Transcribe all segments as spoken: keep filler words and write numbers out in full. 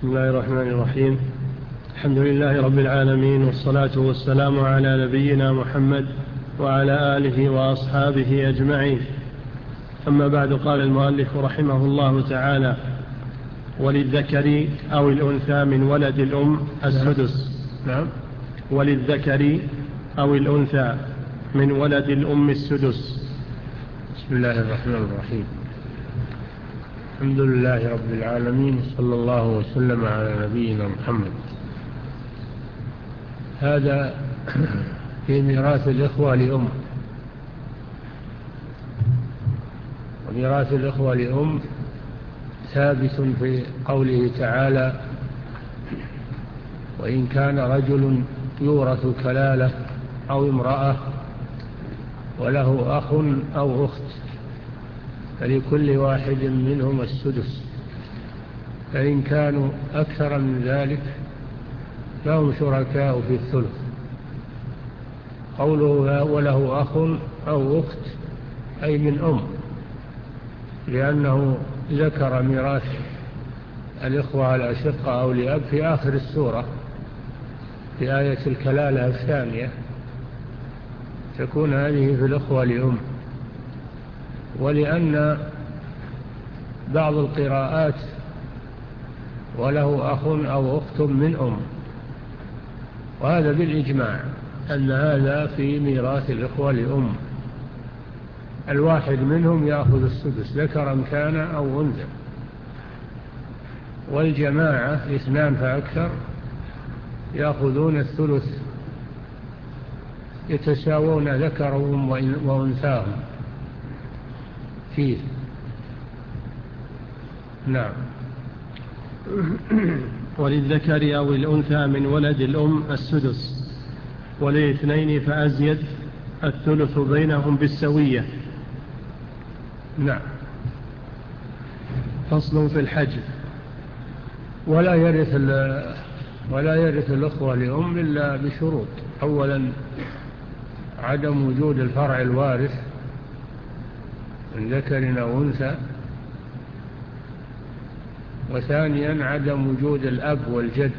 بسم الله الرحمن الرحيم. الحمد لله رب العالمين، والصلاة والسلام على نبينا محمد وعلى آله وأصحابه أجمعين. أما بعد، قال المؤلف رحمه الله تعالى: وللذكر أو الأنثى من ولد الأم السدس. نعم. وللذكر أو الأنثى من ولد الأم السدس. بسم الله الرحمن الرحيم. الحمد لله رب العالمين، صلى الله وسلم على نبينا محمد. هذا في ميراث الإخوة لأم. وميراث الإخوة لأم ثابت في قوله تعالى: وإن كان رجل يورث كلالة أو امرأة وله أخ أو أخت فلكل واحد منهم السدس، فإن كانوا أكثر من ذلك فهم شركاء في الثلث. قوله وله أخ أو أخت أي من أم، لأنه ذكر ميراث الإخوة على الأشقة أو لأب في آخر السورة في آية الكلالة الثانية، تكون هذه في الإخوة لأم. ولأن بعض القراءات وله أخ أو أخت من أم، وهذا بالإجماع أن هذا في ميراث الإخوة لأم، الواحد منهم يأخذ السدس ذكرا كان أو أنثى، والجماعة اثنان فأكثر يأخذون الثلث، يتساوون ذكرهم وأنثاهم فيه. نعم. وللذكر أو الأنثى من ولد الأم السدس، وللاثنين فأزيد الثلث بينهم بالسوية. نعم. فصل في الحجب. ولا يرث ولا يرث الأخوة لأم إلا بشروط: أولا عدم وجود الفرع الوارث من ذكر أو أنثى، وثانيا عدم وجود الأب والجد.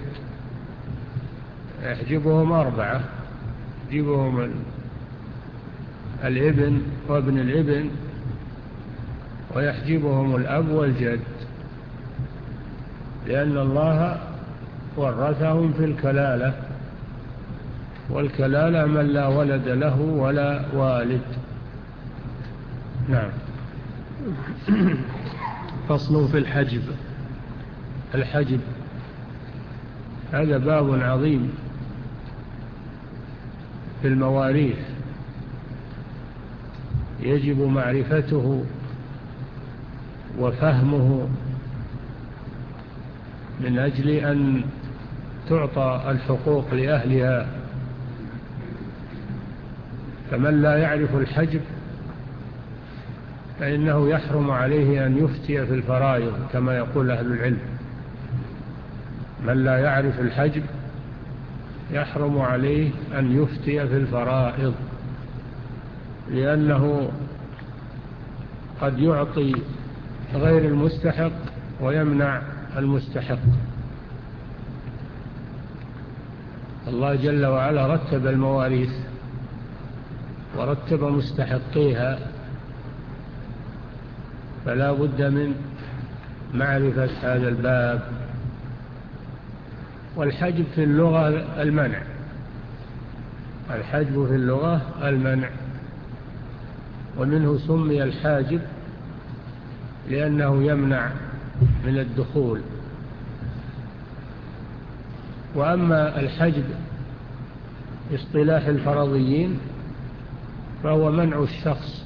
يحجبهم أربعة: يحجبهم الابن وابن الابن، ويحجبهم الأب والجد، لأن الله ورثهم في الكلالة، والكلالة من لا ولد له ولا والد. نعم. فصل في الحجب. الحجب هذا باب عظيم في المواريث، يجب معرفته وفهمه من أجل أن تعطى الحقوق لأهلها. فمن لا يعرف الحجب فإنه يحرم عليه أن يفتي في الفرائض كما يقول أهل العلم. من لا يعرف الحجب يحرم عليه أن يفتي في الفرائض، لأنه قد يعطي غير المستحق ويمنع المستحق. الله جل وعلا رتب المواريث ورتب مستحقيها، فلا بد من معرفة هذا الباب. والحجب في اللغة المنع، الحجب في اللغة المنع، ومنه سمي الحاجب لأنه يمنع من الدخول. وأما الحجب اصطلاح الفرضيين فهو منع الشخص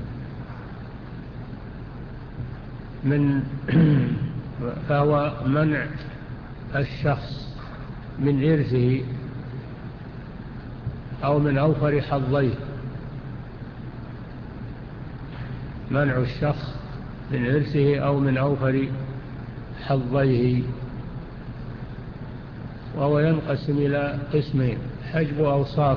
من فهو منع الشخص من إرثه أو من أوفر حظيه، منع الشخص من إرثه أو من أوفر حظيه. وهو ينقسم إلى قسمين: حجب أوصاف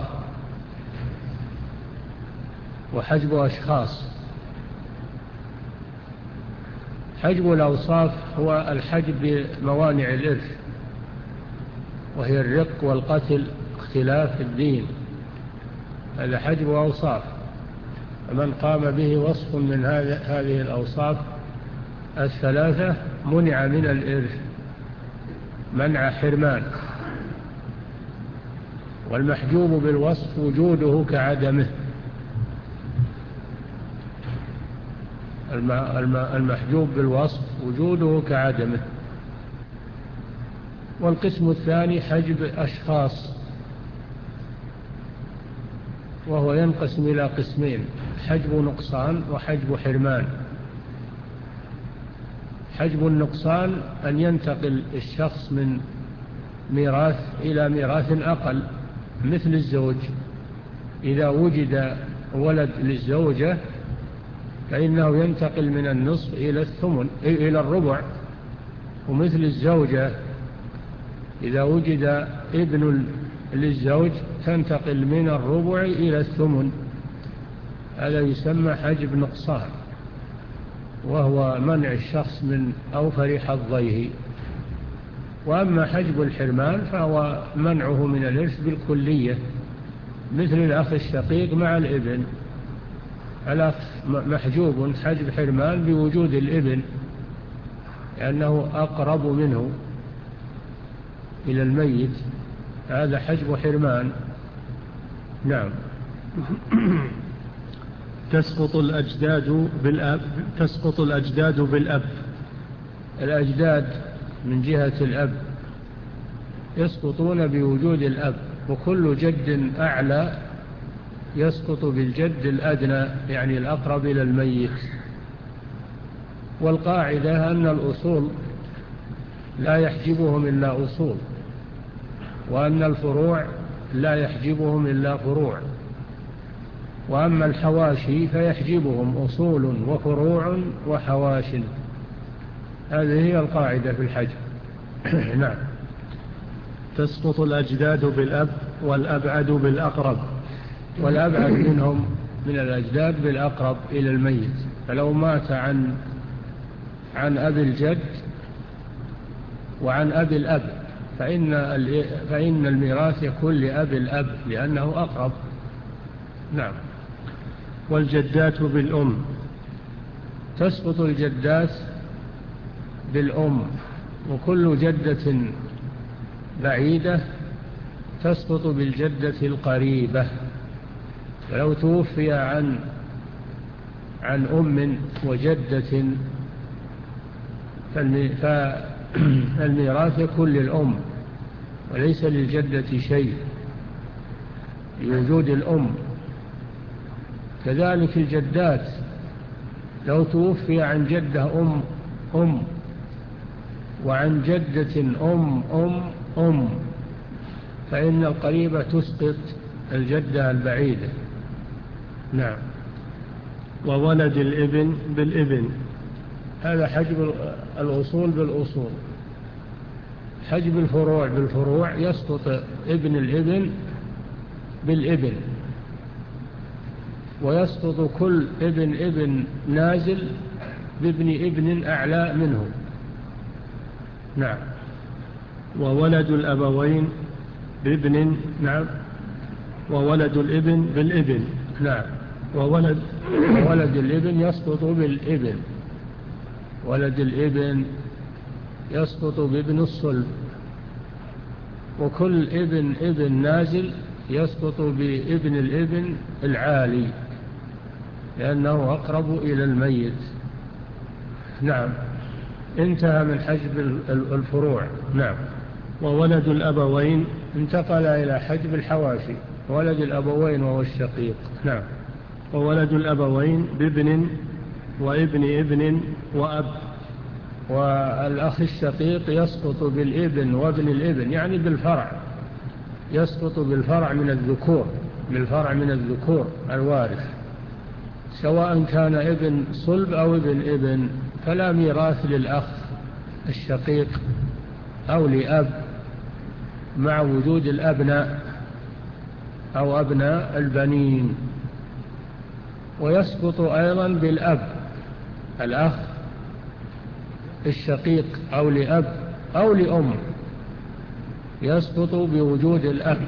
وحجب أشخاص. حجب الأوصاف هو الحجب بموانع الإرث، وهي الرق والقتل اختلاف الدين، هذا حجب أوصاف. من قام به وصف من هذه الأوصاف الثلاثة منع من الإرث منع حرمان. والمحجوب بالوصف وجوده كعدمه، المحجوب بالوصف وجوده كعدمه. والقسم الثاني حجب أشخاص، وهو ينقسم إلى قسمين: حجب نقصان وحجب حرمان. حجب النقصان أن ينتقل الشخص من ميراث إلى ميراث أقل، مثل الزوج، إذا وجد ولد للزوجة فإنه ينتقل من النصف إلى الثمن إلى الربع. ومثل الزوجة إذا وجد ابن للزوج تنتقل من الربع إلى الثمن. هذا يسمى حجب نقصان، وهو منع الشخص من أوفر حظيه. وأما حجب الحرمان فهو منعه من الإرث بالكلية، مثل الأخ الشقيق مع الابن. الأخ محجوب حجب حرمان بوجود الابن، لأنه أقرب منه إلى الميت، هذا حجب حرمان. نعم. تسقط الأجداد بالأب تسقط الأجداد بالأب. الأجداد من جهة الأب يسقطون بوجود الأب، وكل جد أعلى يسقط بالجد الأدنى، يعني الأقرب إلى الميت. والقاعدة أن الأصول لا يحجبهم إلا أصول، وأن الفروع لا يحجبهم إلا فروع، وأما الحواشي فيحجبهم أصول وفروع وحواش. هذه هي القاعدة في الحجب. نعم. تسقط الأجداد بالأب والأبعد بالأقرب. والأبعد منهم من الأجداد بالأقرب إلى الميت، فلو مات عن عن أبي الجد وعن أبي الأب فإن فإن الميراث يكون لأبي الأب لأنه أقرب. نعم. والجدات بالأم. تسقط الجدات بالأم، وكل جدة بعيدة تسقط بالجدة القريبة. ولو توفي عن عن أم وجدة فالميراث يكون للأم وليس للجدة شيء لوجود الأم. كذلك الجدات، لو توفي عن جدة أم أم وعن جدة أم أم أم فإن القريبة تسقط الجدة البعيدة. نعم. وولد الابن بالابن. هذا حجب الأصول بالأصول. حجب الفروع بالفروع يسقط ابن الابن بالابن، ويسقط كل ابن ابن نازل بابن ابن أعلى منه. نعم. وولد الأبوين بابن. نعم. وولد الابن بالابن. نعم. وولد وولد الابن يسقط بالابن. ولد الابن يسقط بابن الصلب، وكل ابن ابن نازل يسقط بابن الابن العالي لأنه أقرب إلى الميت. نعم. انتهى من حجب الفروع. نعم. وولد الأبوين انتقل إلى حجب الحواشي. ولد الأبوين وهو الشقيق. نعم. وولد الأبوين بابن وابن ابن وأب. والأخ الشقيق يسقط بالابن وابن الابن، يعني بالفرع، يسقط بالفرع من الذكور، بالفرع من الذكور الوارث، سواء كان ابن صلب أو ابن ابن، فلا ميراث للأخ الشقيق أو لأب مع وجود الأبناء أو أبناء البنين. ويسقط أيضا بالأب، الأخ الشقيق أو لأب أو لأم يسقط بوجود الأب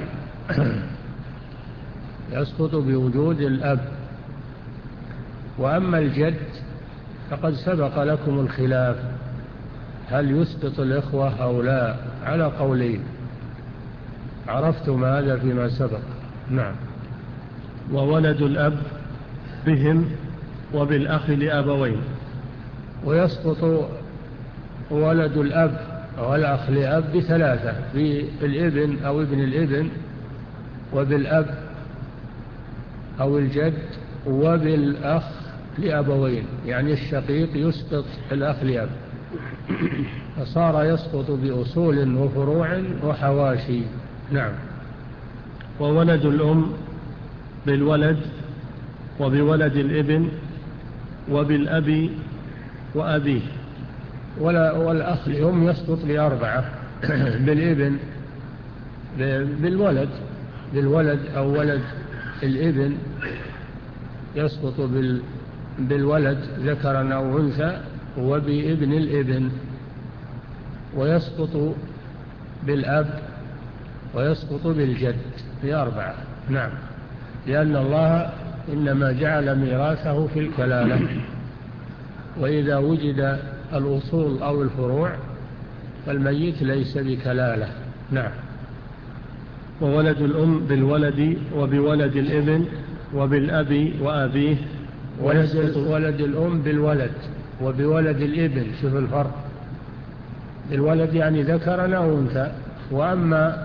يسقط بوجود الأب. وأما الجد فقد سبق لكم الخلاف هل يسقط الإخوة أو لا، على قولين، عرفتم هذا فيما سبق. نعم. وولد الأب بهم وبالأخ لأبوين. ويسقط ولد الأب والأخ لأب بثلاثة: بالابن أو ابن الابن، وبالأب أو الجد، وبالأخ لأبوين، يعني الشقيق يسقط الأخ لأب، فصار يسقط بأصول وفروع وحواشي. نعم. وولد الأم بالولد وبولد الابن وبالأب وأبيه. والأخ لأم يسقط بأربعة: بالابن، بالولد بالولد أو ولد الابن يسقط بالولد ذكرا أو أنثى، وبابن الابن، ويسقط بالأب، ويسقط بالجد بأربعة. نعم. لأن الله إنما جعل ميراثه في الكلالة، وإذا وجد الأصول أو الفروع فالميت ليس بكلالة. نعم. وولد الأم بالولد وبولد الابن وبالأب وأبيه. ولد, ولد الأم بالولد وبولد الابن، شوف الفرق، الولد يعني ذكرا أو أنثى. وأما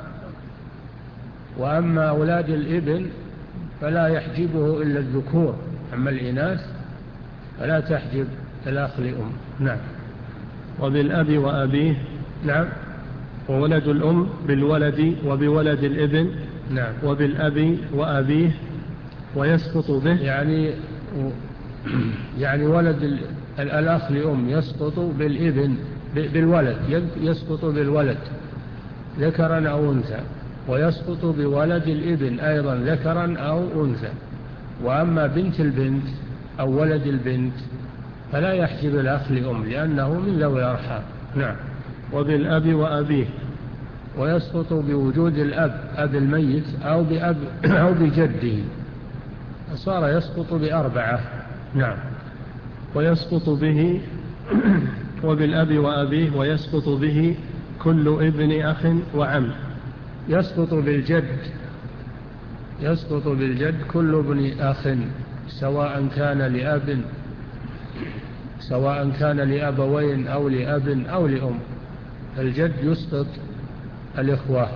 وأما أولاد الابن فلا يحجبه إلا الذكور، أما الإناث فلا تحجب الأخ لأم. نعم. وبالأب وأبيه. نعم. وولد الأم بالولد وبولد الابن. نعم. وبالأب وأبيه ويسقط به، يعني يعني ولد الأخ لأم يسقط بالابن بالولد، يسقط بالولد ذكرا أو أنثى، ويسقط بولد الابن أيضا ذكرا أو أنثى. وأما بنت البنت أو ولد البنت فلا يحجب الأخ لأم لأنه من ذوي الأرحام. نعم. وبالأب وأبيه. ويسقط بوجود الأب، أب الميت، أو بأب أو بجده، صار يسقط بأربعة. نعم. ويسقط به وبالأب وأبيه ويسقط به كل ابن أخ وعم. يسقط بالجد يسقط بالجد كل ابن أخ، سواء كان لأب سواء كان لأبوين أو لأب أو لأم. الجد يسقط الإخوة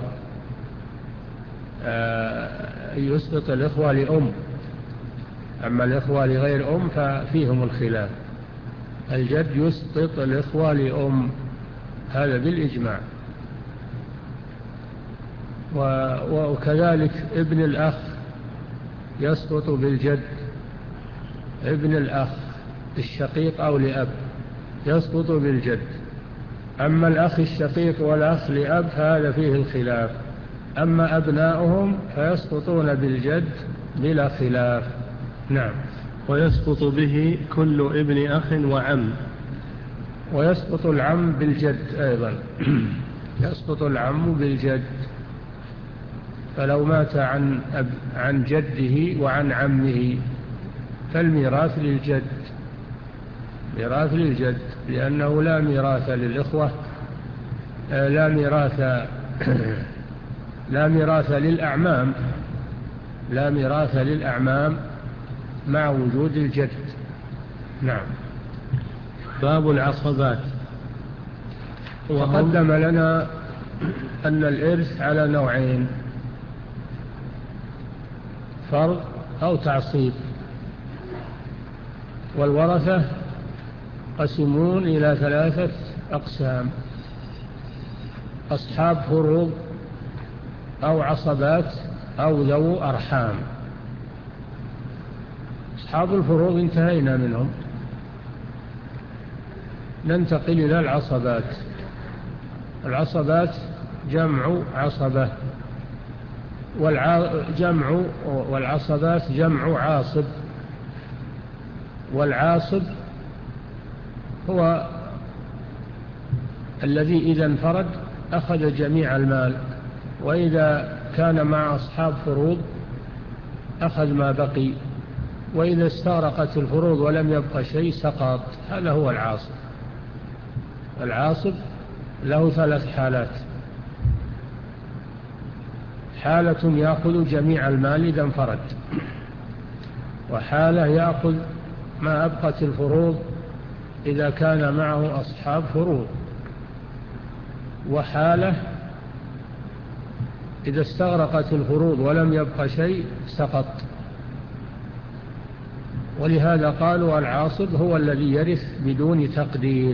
آه يسقط الإخوة لأم، أما الإخوة لغير أم ففيهم الخلاف. الجد يسقط الإخوة لأم، هذا بالإجماع. وكذلك ابن الأخ يسقط بالجد، ابن الأخ الشقيق أو لأب يسقط بالجد. أما الأخ الشقيق والأخ لأب فهذا فيه الخلاف، أما أبناؤهم فيسقطون بالجد بلا خلاف. نعم. ويسقط به كل ابن أخ وعم. ويسقط العم بالجد أيضا يسقط العم بالجد، فلو مات عن, أب عن جده وعن عمه فالميراث للجد، ميراث للجد، لأنه لا ميراث للإخوة، لا ميراث لا ميراث للأعمام لا ميراث للأعمام مع وجود الجد. نعم. باب العصبات. وقدم لنا أن الإرث على نوعين: فرض أو تعصيب. والورثة قسمون إلى ثلاثة أقسام: أصحاب فروض أو عصبات أو ذو أرحام. أصحاب الفروض انتهينا منهم، ننتقل إلى العصبات. العصبات جمع عصبة، والجمع والعصبات جمع عاصب. والعاصب هو الذي إذا انفرد أخذ جميع المال، وإذا كان مع أصحاب فروض أخذ ما بقي، وإذا استغرقت الفروض ولم يبق شيء سقط. هذا هو العاصب. العاصب له ثلاث حالات: حالة يأخذ جميع المال إذا انفرد، وحالة يأخذ ما أبقت الفروض إذا كان معه أصحاب فروض، وحالة إذا استغرقت الفروض ولم يبق شيء سقط. ولهذا قالوا العاصب هو الذي يرث بدون تقدير.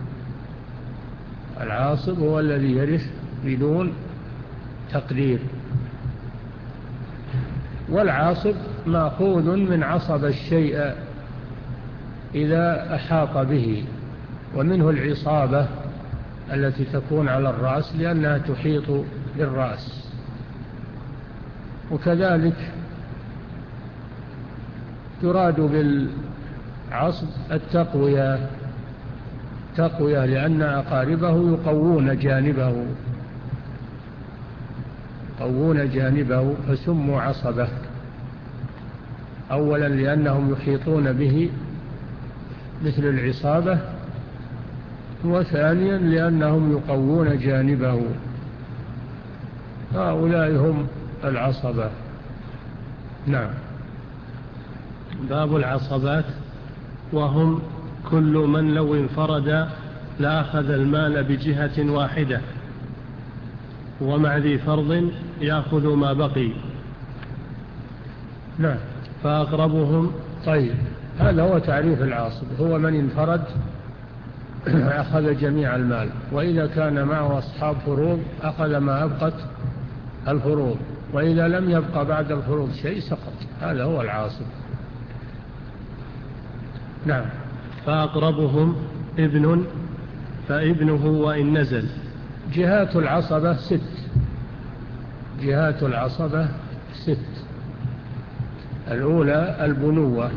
العاصب هو الذي يرث بدون تقدير. والعاصب مأخوذ من عصب الشيء إذا أحاط به، ومنه العصابة التي تكون على الرأس لأنها تحيط بالرأس. وكذلك تراد بالعصب التقوية، تقوية لأن أقاربه يقوون جانبه يقوون جانبه فسموا عصبة، أولا لأنهم يحيطون به مثل العصابة، وثانيا لأنهم يقوون جانبه. هؤلاء هم العصبة. نعم. باب العصبات، وهم كل من لو انفرد لأخذ المال بجهة واحدة، ومع ذي فرض يأخذ ما بقي. نعم. فأقربهم. طيب، هذا هو تعريف العاصب: هو من انفرد أخذ جميع المال، وإذا كان معه أصحاب فروض أخذ ما أبقت الفروض، وإذا لم يبقى بعد الفروض شيء سقط. هذا هو العاصب. نعم. فأقربهم ابن فابنه وإن نزل. جهات العصبة ست. جهات العصبة ست: الأولى البنوة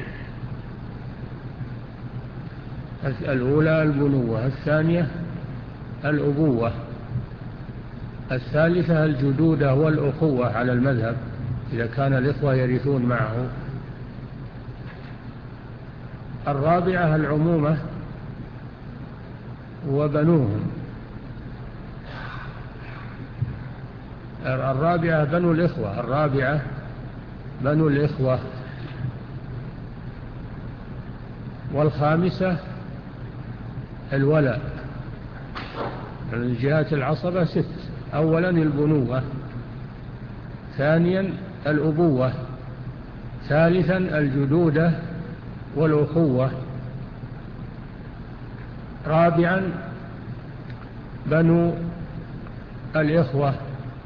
الأولى البنوة الثانية الأبوة، الثالثة الجدودة والأخوة على المذهب إذا كان الإخوة يرثون معه، الرابعة العمومة وبنوهم، الرابعة بنو الإخوة الرابعة بنو الإخوة والخامسة الولاء. جهات العصبة ست: أولا البنوة، ثانيا الأبوة، ثالثا الجدودة والأخوة، رابعا بنو الإخوة،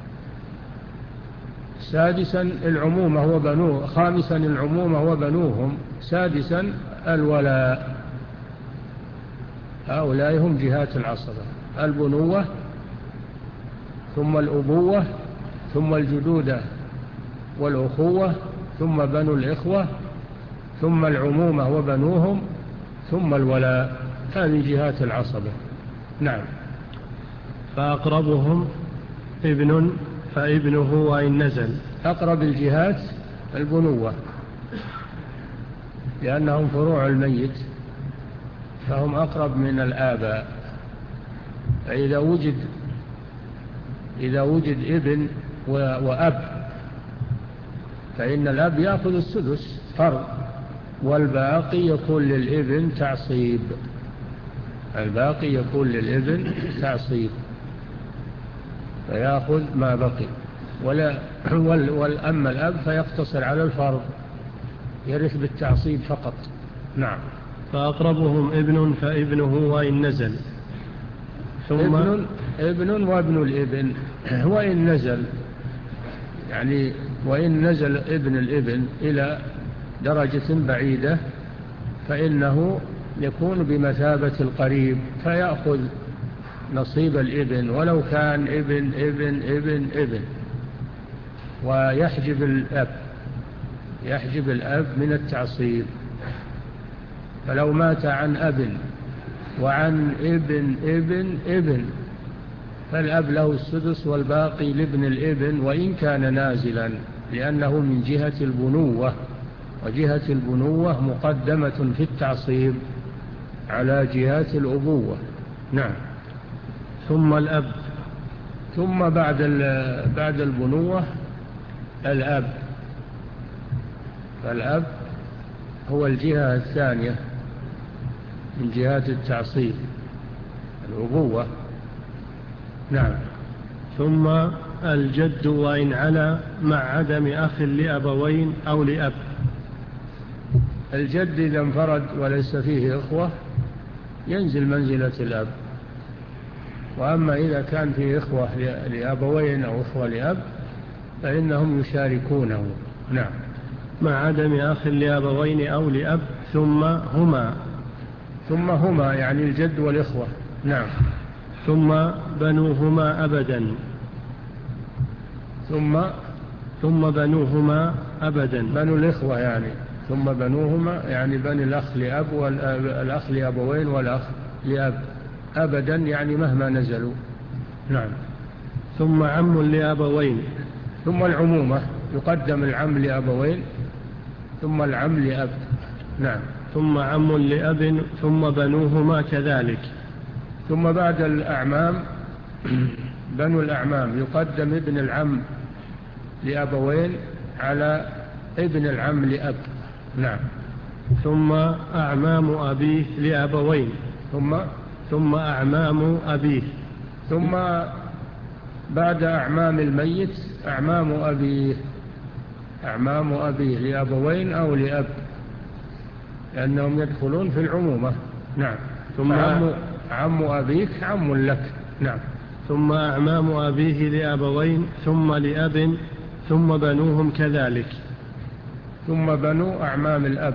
سادسا العمومة وبنوه، خامسا العمومة وبنوهم، سادسا الولاء. هؤلاء هم جهات العصبة: البنوة، ثم الأبوة، ثم الجدودة والأخوة، ثم بنو الإخوة، ثم العمومة وبنوهم، ثم الولاء. هذه جهات العصبة. نعم. فأقربهم ابن فابنه وإن نزل. أقرب الجهات البنوة لأنهم فروع الميت، فهم أقرب من الآباء. فإذا وجد إذا وجد ابن وأب فإن الأب يأخذ السدس فرض، والباقي يكون للابن تعصيب. الباقي يكون للابن تعصيب فيأخذ ما بقي، ولا والأما الأب فيقتصر على الفرض، يرث بالتعصيب فقط. نعم. فأقربهم ابن فابنه وإن نزل. ثم ابن, ابن وابن الابن وإن نزل، يعني وإن نزل ابن الابن إلى درجة بعيدة فإنه يكون بمثابة القريب، فيأخذ نصيب الابن ولو كان ابن ابن ابن ابن، ويحجب الأب يحجب الأب من التعصيب. فلو مات عن أب وعن ابن ابن ابن، فالأب له السدس والباقي لابن الابن وإن كان نازلا، لأنه من جهة البنوة، وجهة البنوة مقدمة في التعصيب على جهات الأبوة. نعم. ثم الأب. ثم بعد بعد البنوة الأب، فالأب هو الجهة الثانية من جهات التعصيب الأبوة. نعم. ثم الجد وإن علا مع عدم أخ لأبوين أو لأب. الجد إذا انفرد وليس فيه إخوة ينزل منزلة الأب، وأما إذا كان فيه إخوة لأبوين أو إخوة لأب فإنهم يشاركونه. نعم. مع عدم أخ لأبوين أو لأب. ثم هما. ثم هما يعني الجد والإخوة. نعم. ثم بنوهما أبدا. ثم ثم بنوهما أبدا. بنو الإخوة يعني. ثم بنوهما يعني بني الأخ لأب والأخ لأبوين والأخ لأب أبدا يعني مهما نزلوا. نعم. ثم عم لأبوين. ثم العمومة، يقدم العم لأبوين ثم العم لأب. نعم. ثم عم لأب ثم بنوهما كذلك. ثم بعد الأعمام بنو الأعمام، يقدم ابن العم لأبوين على ابن العم لأب. نعم. ثم أعمام أبيه لأبوين. ثم ثم أعمام أبيه. ثم بعد أعمام الميت أعمام أبيه، أعمام أبيه لأبوين أو لأب، لأنهم يدخلون في العمومة. نعم. ثم عم, عم أبيك عم لك. نعم. ثم أعمام أبيه لأبوين ثم لأب ثم بنوهم كذلك. ثم بنو أعمام الأب،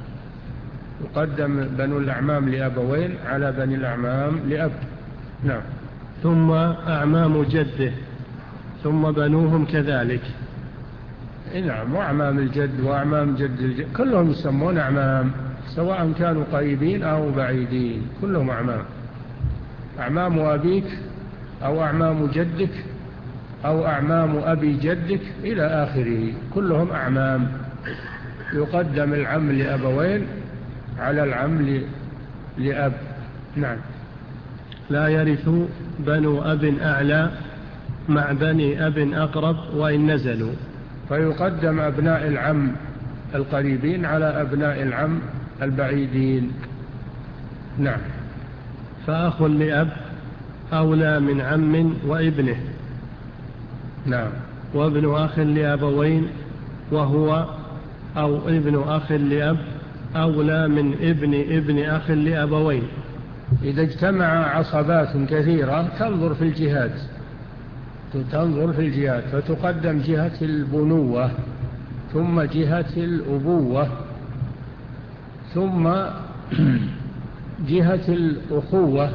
يقدم بنو الأعمام لأبوين على بني الأعمام لأب. نعم. ثم أعمام جده ثم بنوهم كذلك. نعم. وأعمام الجد وأعمام جد الجد كلهم يسمون أعمام، سواء كانوا قريبين أو بعيدين كلهم أعمام. أعمام أبيك أو أعمام جدك أو أعمام أبي جدك إلى آخره كلهم أعمام. يقدم العم لأبوين على العم لأب. نعم. لا يرث بنو أب أعلى مع بني أب أقرب وإن نزلوا، فيقدم أبناء العم القريبين على أبناء العم البعيدين. نعم. فأخ لأب أولى من عم وابنه. نعم. وابن أخ لأبوين وهو أو ابن أخ لأب أولى من ابن ابن أخ لأبوين. إذا اجتمع عصبات كثيرة تنظر في الجهات تنظر في الجهات فتقدم جهة البنوة ثم جهة الأبوة ثم جهة الأخوة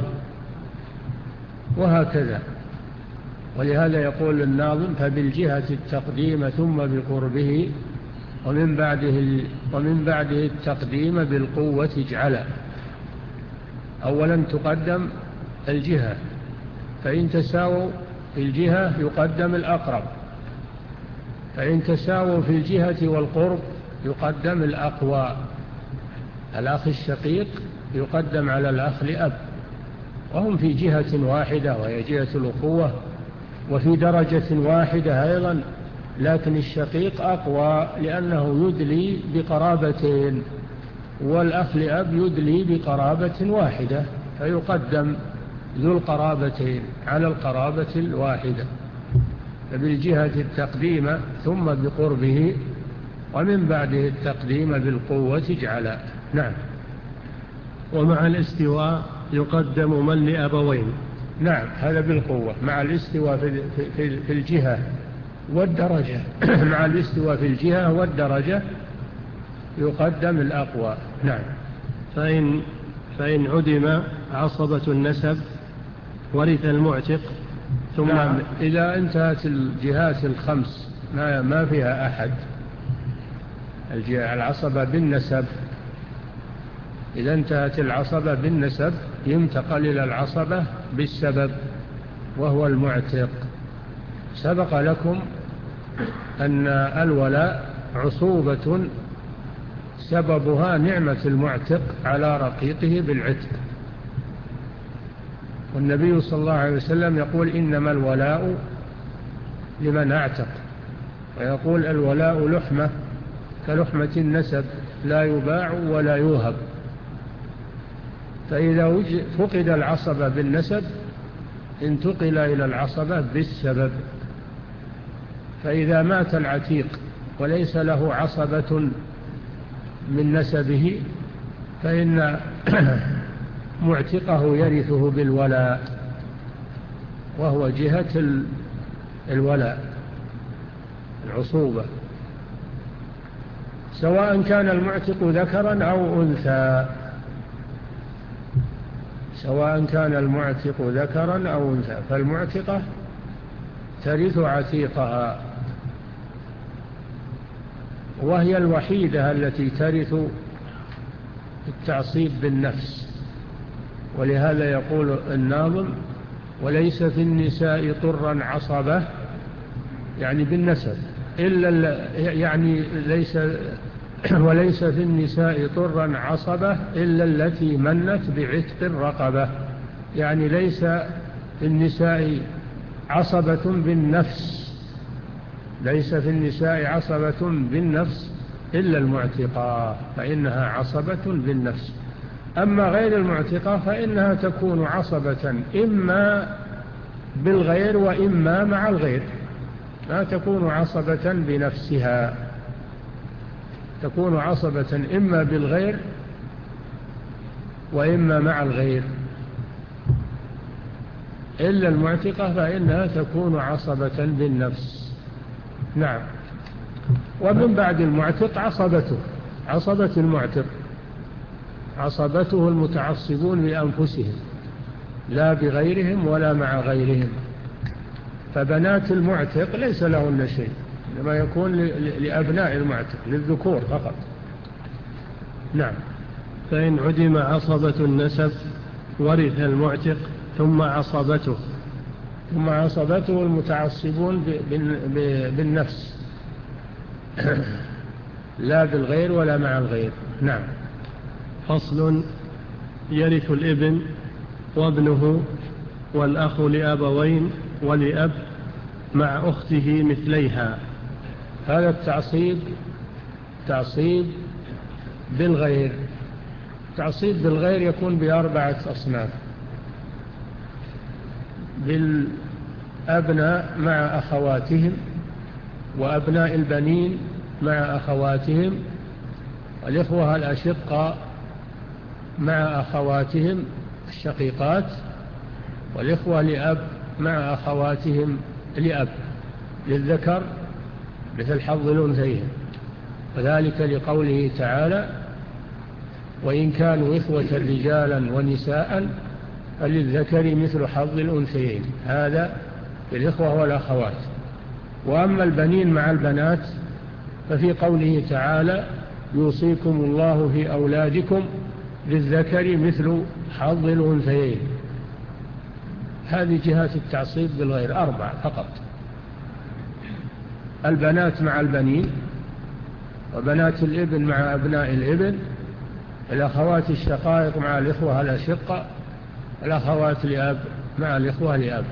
وهكذا. ولهذا يقول الناظم فبالجهة التقديم ثم بقربه ومن بعده ومن بعده التقديم بالقوة اجعلا. أولا تقدم الجهة، فإن تساووا في الجهة يقدم الأقرب، فإن تساووا في الجهة والقرب يقدم الأقوى. الأخ الشقيق يقدم على الأخ لأب، وهم في جهة واحدة وهي جهة الأخوة، وفي درجة واحدة أيضا، لكن الشقيق أقوى لأنه يدلي بقرابتين، والأخ لأب يدلي بقرابة واحدة، فيقدم ذو القرابتين على القرابة الواحدة. فبالجهة التقديم ثم بقربه ومن بعده التقديم بالقوة اجعلا. نعم. ومع الاستواء يقدم من لأبوين. نعم. هذا بالقوة مع الاستواء في, في, في الجهة والدرجة مع الاستواء في الجهة والدرجة يقدم الأقوى. نعم. فإن, فإن عدم عصبة النسب ورث المعتق ثم نعم. إذا انتهت الجهات الخمس ما, ما فيها أحد، العصبة بالنسب، إذا انتهت العصبة بالنسب ينتقل إلى العصبة بالسبب وهو المعتق. سبق لكم أن الولاء عصوبة سببها نعمة المعتق على رقيقه بالعتق، والنبي صلى الله عليه وسلم يقول إنما الولاء لمن اعتق، ويقول الولاء لحمة كلحمة النسب لا يباع ولا يوهب. فإذا فقد العصبة بالنسب انتقل إلى العصبة بالسبب. فإذا مات العتيق وليس له عصبة من نسبه فإن معتقه يرثه بالولاء، وهو جهة الولاء العصوبة، سواء كان المعتق ذكرا أو أنثى سواء كان المعتق ذكرا أو أنثى فالمعتقة ترث عتيقها، وهي الوحيدة التي ترث التعصيب بالنفس. ولهذا يقول الناظم: وليس في النساء طرا عصبة، يعني بالنسب، إلا يعني ليس وليس في النساء طرا عصبة إلا التي منت بعتق الرقبة، يعني ليس في النساء عصبة بالنفس ليس في النساء عصبة بالنفس إلا المعتقة فإنها عصبة بالنفس. أما غير المعتقة فإنها تكون عصبة إما بالغير وإما مع الغير، لا تكون عصبة بنفسها، تكون عصبة إما بالغير وإما مع الغير. إلا المعتقة فإنها تكون عصبة بالنفس. نعم. ومن بعد المعتق عصبته عصبة المعتق عصبته المتعصبون بأنفسهم لا بغيرهم ولا مع غيرهم. فبنات المعتق ليس لهن شيء، إنما يكون لأبناء المعتق للذكور فقط. نعم. فإن عدم عصبة النسب ورث المعتق ثم عصبته ثم عصبته المتعصبون بالنفس لا بالغير ولا مع الغير. نعم. فصل: يرث الابن وابنه والأخ لأبوين ولأب مع أخته مثليها. هذا التعصيب تعصيب بالغير. تعصيب بالغير يكون بأربعة أصناف: بالأبناء مع أخواتهم، وأبناء البنين مع أخواتهم، والإخوة الأشقاء مع أخواتهم الشقيقات، والإخوة لأب مع أخواتهم لأب للذكر مثل حظ الأنثيين، وذلك لقوله تعالى: وإن كانوا إخوة رجالا ونساء فللذكر مثل حظ الأنثيين. هذا في الإخوة والأخوات. وأما البنين مع البنات ففي قوله تعالى: يوصيكم الله في أولادكم للذكر مثل حظ الأنثيين. هذه جهات التعصيب بالغير أربع فقط: البنات مع البنين، وبنات الابن مع أبناء الابن، الأخوات الشقائق مع الإخوة الأشقة، الأخوات لأب مع الإخوة لأب.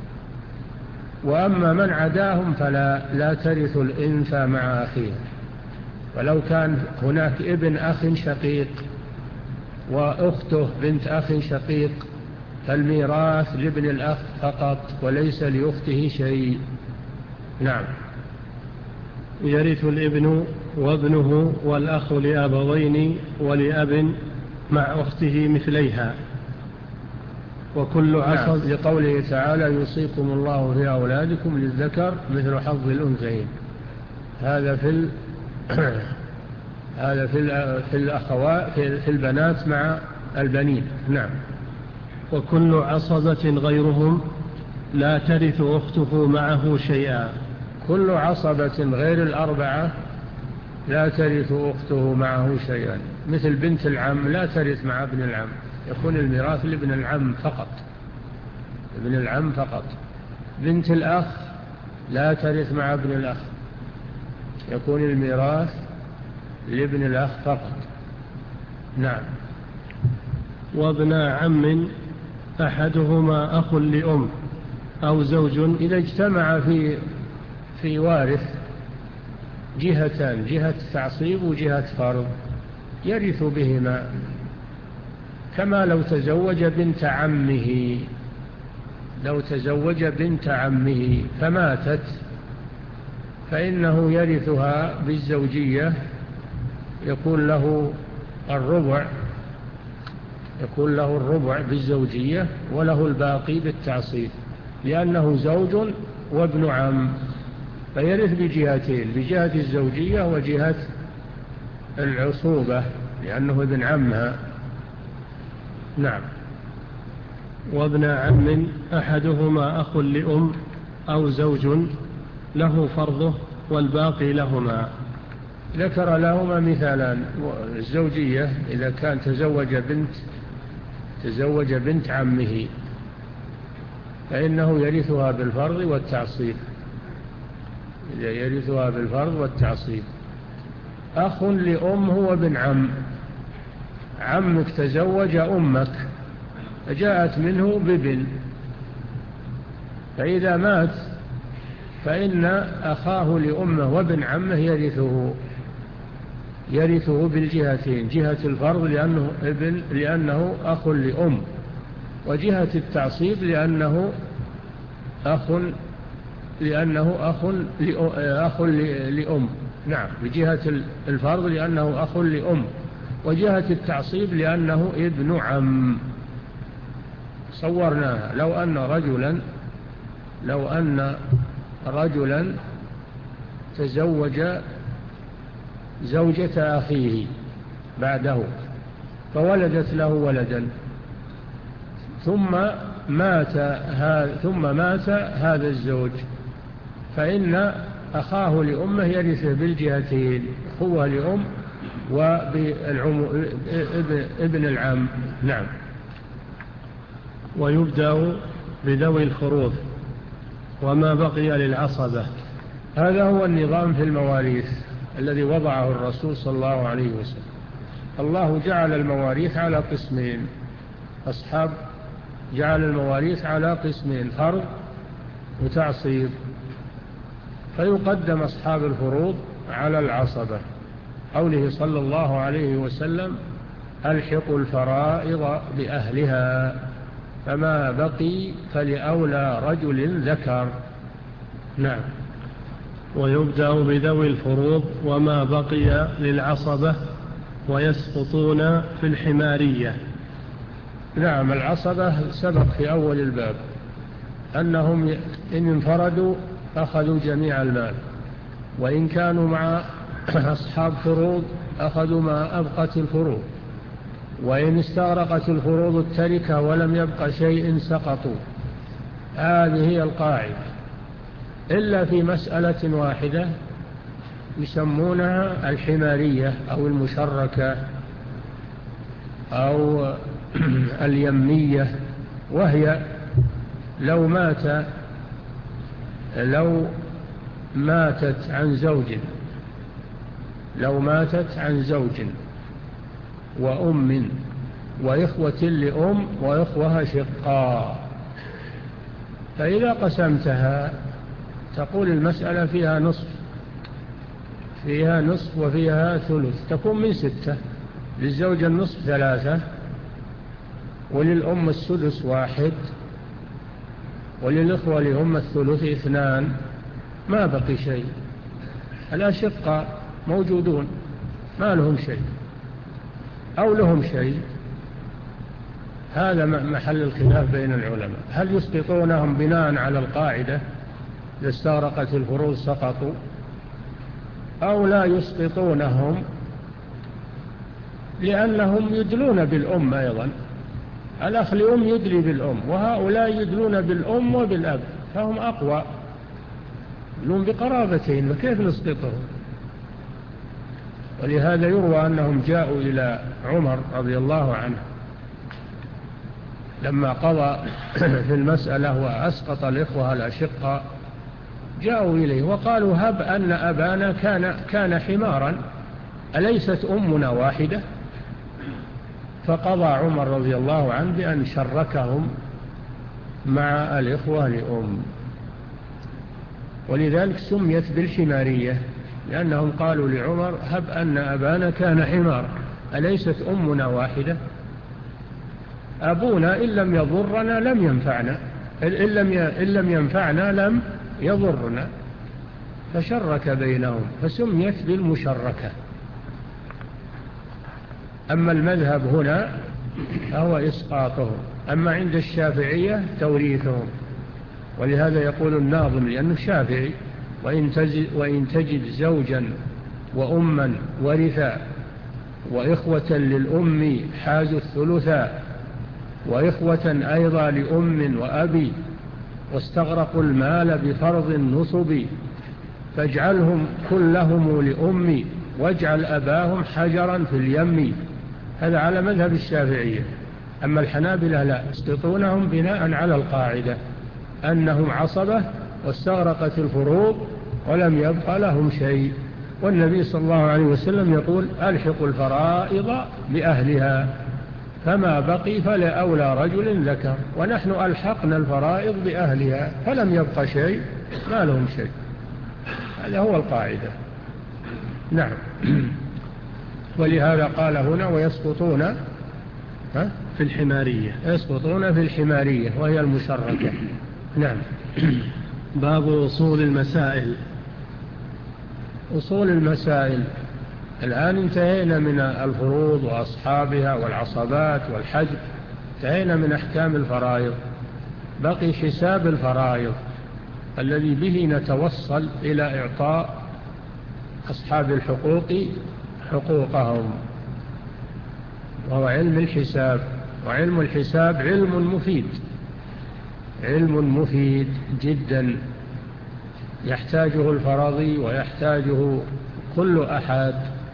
وأما من عداهم فلا لا ترث الأنثى مع أخيه. ولو كان هناك ابن أخ شقيق وأخته بنت أخ شقيق فالميراث لابن الأخ فقط وليس لأخته شيء. نعم. يرث الابن وابنه والأخ لأبوين ولأب مع أخته مثليها. وكل عصب. نعم. لقوله تعالى: يوصيكم الله في أولادكم للذكر مثل حظ الأنثيين. هذا في ال... هذا في ال... في الأخوات في البنات مع البنين. نعم. وكل عصبة غيرهم لا ترث أخته معه شيئا. كل عصبة غير الأربعة لا ترث أخته معه شيئا، مثل بنت العم لا ترث مع ابن العم يكون الميراث لابن العم فقط، ابن العم فقط. بنت الأخ لا ترث مع ابن الأخ، يكون الميراث لابن الأخ فقط. نعم. وابن عم أحدهما أخ لأم أو زوج، إذا اجتمع في في وارث جهتان، جهة تعصيب وجهة فرض، يرث بهما، كما لو تزوج بنت عمه، لو تزوج بنت عمه فماتت فإنه يرثها بالزوجية، يكون له الربع، يكون له الربع بالزوجية وله الباقي بالتعصيب، لأنه زوج وابن عم، فيرث بجهتين، بجهة الزوجية وجهة العصوبة لأنه ابن عمها. نعم. وابن عم أحدهما أخ لأم أو زوج له فرضه والباقي لهما. ذكر لهما مثالان: الزوجية إذا كان تزوج بنت تزوج بنت عمه فإنه يرثها بالفرض والتعصيب، إذا يرثها بالفرض والتعصيب. أخ لأم هو ابن عم، عمك تزوج أمك فجاءت منه بابن، فإذا مات فإن أخاه لأمه وابن عمه يرثه، يرثه بالجهتين، جهة الفرض لأنه ابن لأنه أخ لأم، وجهة التعصيب لأنه أخ لأنه أخ أخ لأم. نعم، بجهة الفرض لأنه أخ لأم، وجهة التعصيب لأنه ابن عم. صورناها: لو أن رجلا لو أن رجلا تزوج زوجة أخيه بعده فولدت له ولدا، ثم مات هذا ثم مات هذا الزوج، فإن أخاه لأمه يرثه بالجهتين، أخوه لأم وابن العم. نعم. ويبدأ بذوي الفروض وما بقي للعصبة. هذا هو النظام في المواريث الذي وضعه الرسول صلى الله عليه وسلم. الله جعل المواريث على قسمين، أصحاب جعل المواريث على قسمين: فرض وتعصيب، فيقدم أصحاب الفروض على العصبة، قوله صلى الله عليه وسلم: ألحقوا الفرائض بأهلها فما بقي فلأولى رجل ذكر. نعم. ويبدأ بذوي الفروض وما بقي للعصبة ويسقطون في الحمارية. نعم، العصبة سبق في أول الباب أنهم إن انفردوا أخذوا جميع المال، وإن كانوا مع أصحاب فروض أخذوا ما أبقت الفروض، وإن استغرقت الفروض التركة ولم يبق شيء سقطوا. هذه هي القاعدة، إلا في مسألة واحدة يسمونها الحمارية أو المشركة أو اليمية، وهي لو مات لو ماتت عن زوج لو ماتت عن زوج وأم وإخوة لأم وإخوها شقاء، فإذا قسمتها تقول المسألة فيها نصف فيها نصف وفيها ثلث، تكون من ستة: للزوج النصف ثلاثة، وللأم السدس واحد، وللإخوة لهم الثلث اثنان، ما بقي شيء. الأشقاء موجودون ما لهم شيء أو لهم شيء، هذا محل الخلاف بين العلماء: هل يسقطونهم بناء على القاعدة إذا استغرقت الفروض سقطوا، أو لا يسقطونهم لأنهم يدلون بالأم أيضا؟ الأخ لأم يدلي بالأم، وهؤلاء يدلون بالأم وبالأب، فهم أقوى، يدلون بقرابتين، فكيف نسقطهم؟ ولهذا يروى أنهم جاءوا إلى عمر رضي الله عنه لما قضى في المسألة وأسقط الإخوة الأشقاء جاءوا إليه وقالوا هب أن أبانا كان, كان حمارا أليست أمنا واحدة؟ فقضى عمر رضي الله عنه بأن شركهم مع الإخوة لأم، ولذلك سميت بالحمارية، لأنهم قالوا لعمر هب أن أبانا كان حمار أليست أمنا واحدة؟ أبونا إن لم يضرنا لم ينفعنا، إن لم ينفعنا لم يضرنا، فشرك بينهم فسميت بالمشركة. أما المذهب هنا فهو إسقاطهم، أما عند الشافعية توريثهم، ولهذا يقول الناظم لأنه شافعي وإن تجد, وإن تجد زوجا وأما ورثا وإخوة للأم حازوا الثلثا وإخوة أيضا لأم وأبي واستغرقوا المال بفرض النصب فاجعلهم كلهم لأمي واجعل أباهم حجرا في اليم. هذا على مذهب الشافعية. أما الحنابلة لا، يسقطونهم بناء على القاعدة أنهم عصبة واستغرقت الفروض ولم يبقى لهم شيء، والنبي صلى الله عليه وسلم يقول ألحقوا الفرائض بأهلها فما بقي فلأولى رجل ذكر، ونحن ألحقنا الفرائض بأهلها فلم يبقى شيء ما لهم شيء. هذا هو القاعدة. نعم. ولهذا قال هنا ويسقطون ها؟ في الحمارية، يسقطون في الحمارية وهي المشركة. نعم. باب أصول المسائل. أصول المسائل، الآن انتهينا من الفروض وأصحابها والعصبات والحجب، انتهينا من أحكام الفرائض، بقي حساب الفرائض الذي به نتوصل إلى إعطاء أصحاب الحقوق حقوقهم، وهو علم الحساب. وعلم الحساب علم مفيد، علم مفيد جدا يحتاجه الفرضي ويحتاجه كل أحد،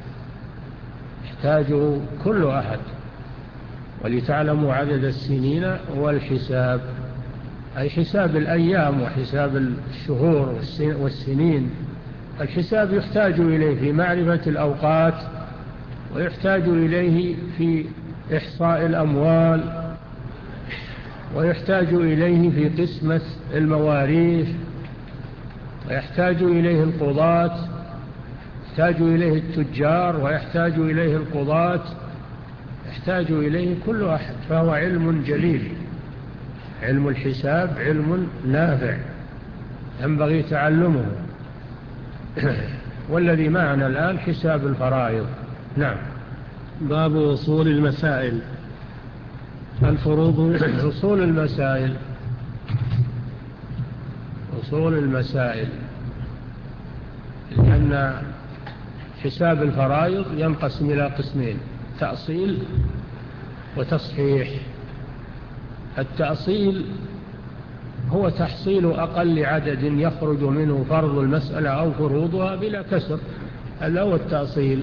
يحتاجه كل أحد. ولتعلموا عدد السنين والحساب، أي حساب الأيام وحساب الشهور والسنين. الحساب يحتاج إليه في معرفة الأوقات، ويحتاج إليه في إحصاء الأموال، ويحتاج إليه في قسمة المواريث، ويحتاج إليه القضاة، يحتاج إليه التجار، ويحتاج إليه القضاة، يحتاج إليه كل أحد. فهو علم جليل، علم الحساب علم نافع ينبغي تعلمه. والذي معنا الآن حساب الفرائض. نعم. باب أصول المسائل. الفروض. أصول المسائل، أصول المسائل، لأن حساب الفرائض ينقسم إلى قسمين: تأصيل وتصحيح. التأصيل هو تحصيل أقل عدد يخرج منه فرض المسألة أو فروضها بلا كسر، هذا هو التأصيل.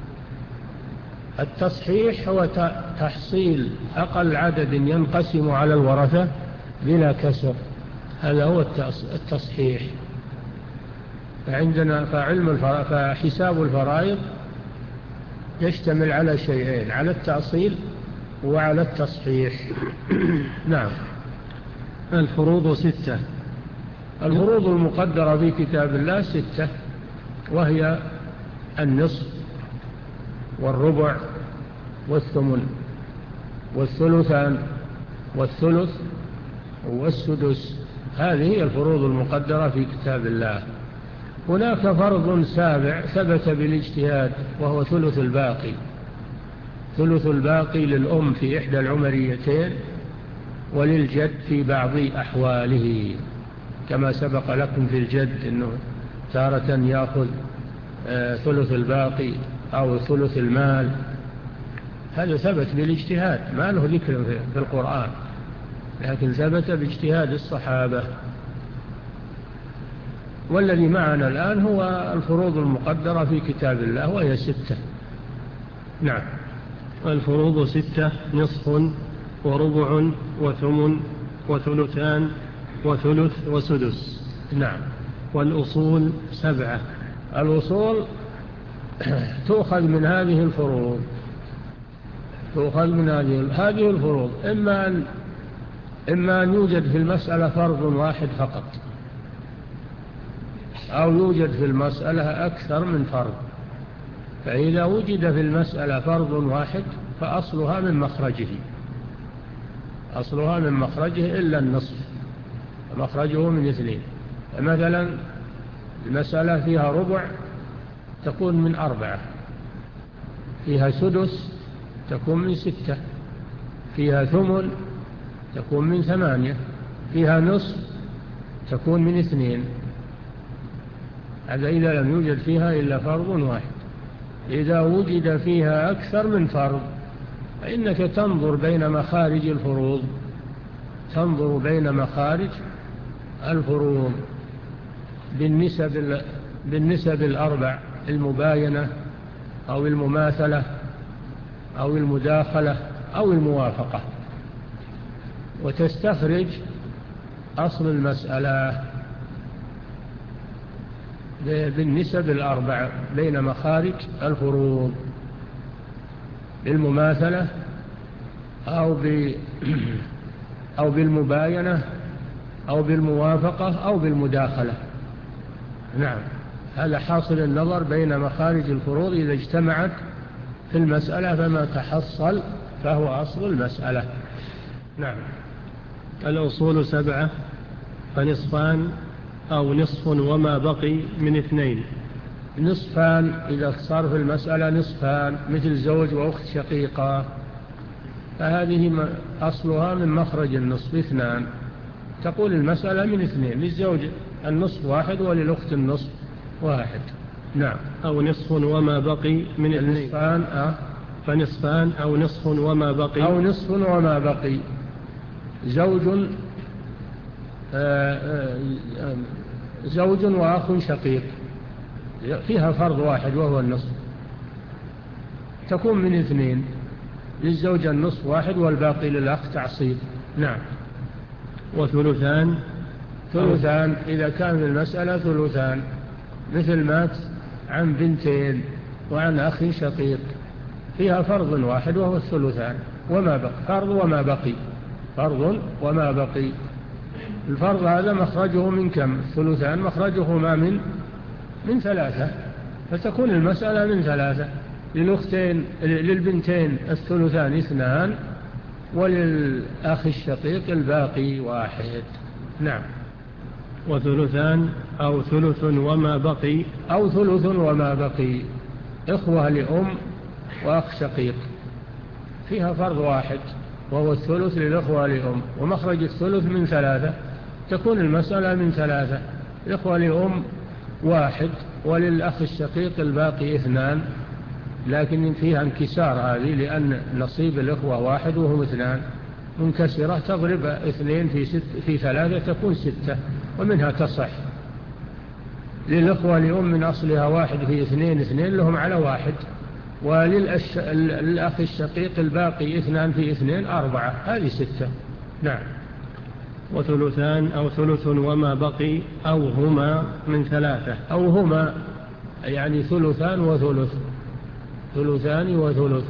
التصحيح هو تحصيل أقل عدد ينقسم على الورثة بلا كسر، هذا هو التصحيح. فعندنا فعلم فحساب الفرائض يشتمل على شيئين: على التأصيل وعلى التصحيح. نعم. الفروض ستة. الفروض المقدرة في كتاب الله ستة، وهي النصف والربع والثمن والثلثان والثلث والسدس. هذه هي الفروض المقدرة في كتاب الله. هناك فرض سابع ثبت بالاجتهاد وهو ثلث الباقي. ثلث الباقي للأم في إحدى العمريتين وللجد في بعض أحواله، كما سبق لكم في الجد أنه تارة يأخذ ثلث الباقي أو ثلث المال. هذا ثبت بالاجتهاد، ما له ذكر في القرآن، لكن ثبت باجتهاد الصحابة. والذي معنا الآن هو الفروض المقدرة في كتاب الله وهي ستة. نعم. الفروض ستة: نصف وربع وثمن وثلثان وثلث وسدس. نعم. والأصول سبعة. الأصول تؤخذ من هذه الفروض تؤخذ من هذه هذه الفروض إما أن إما أن يوجد في المسألة فرض واحد فقط، أو يوجد في المسألة أكثر من فرض. فإذا وجد في المسألة فرض واحد فأصلها من مخرجه أصلها من مخرجه إلا النصف، مخرجه من اثنين. مثلا المسألة فيها ربع تكون من أربعة، فيها سدس تكون من ستة، فيها ثمن تكون من ثمانية، فيها نصف تكون من اثنين. هذا إذا لم يوجد فيها إلا فرض واحد. إذا وجد فيها أكثر من فرض فإنك تنظر بين مخارج الفروض تنظر بين مخارج الفروض بالنسب بالنسب الأربع: المباينة أو المماثلة أو المداخلة أو الموافقة، وتستخرج أصل المسألة بالنسب الأربع بين مخارج الفروض: بالمماثلة أو ب أو بالمباينة أو بالموافقة أو بالمداخلة. نعم، هذا حاصل النظر بين مخارج الفروض. إذا اجتمعت في المسألة فما تحصل فهو أصل المسألة. نعم. الأصول سبعة، فنصفان أو نصف وما بقي من اثنين. نصفان إذا صار في المسألة نصفان مثل زوج وأخت شقيقة، فهذه أصلها من مخرج النصف اثنان. تقول المسألة من اثنين: للزوج النصف واحد وللأخت النصف واحد. نعم. أو نصف وما بقي من اثنين. نصفان أه فنصفان أو نصف وما بقي أو نصف وما بقي. زوج آآ آآ زوج وأخ شقيق فيها فرض واحد وهو النصف، تكون من اثنين: للزوج النصف واحد والباقي للأخ تعصيب. نعم. وثلثان ثلثان إذا كان المسألة ثلثان، مثل مات عن بنتين وعن أخ شقيق، فيها فرض واحد وهو الثلثان وما بقي. فرض وما بقي فرض وما بقي. الفرض هذا مخرجه من كم؟ الثلثان مخرجه ما من من ثلاثة، فتكون المسألة من ثلاثة. للأختين للبنتين الثلثان اثنان، وللأخ الشقيق الباقي واحد. نعم. وثلثان أو ثلث وما بقي أو ثلث وما بقي. إخوة لأم وأخ شقيق فيها فرض واحد وهو الثلث للإخوة لأم، ومخرج الثلث من ثلاثة، تكون المسألة من ثلاثة: الإخوة لأم واحد وللأخ الشقيق الباقي اثنان. لكن فيها انكسار هذه، لأن نصيب الإخوة واحد وهم اثنان، منكسرة تضرب اثنين في, ست في ثلاثة تكون ستة، ومنها تصح. للإخوة لأم من أصلها واحد في اثنين اثنين لهم على واحد، وللأخ الشقيق الباقي اثنان في اثنين أربعة، هذه ستة. نعم. وثلثان أو ثلث وما بقي أو هما من ثلاثة. أو هما يعني ثلثان وثلث، ثلثان وثلث،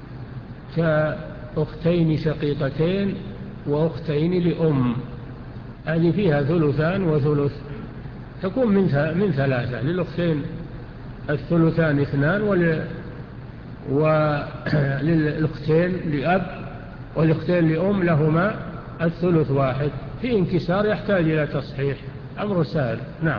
كأختين شقيقتين وأختين لأم، هذه فيها ثلثان وثلث، تكون من من ثلاثة. للأختين الثلثان اثنان، ول وللأختين لأب والأختين لأم لهما الثلث واحد. في انكسار يحتاج إلى تصحيح، أمر سهل. نعم.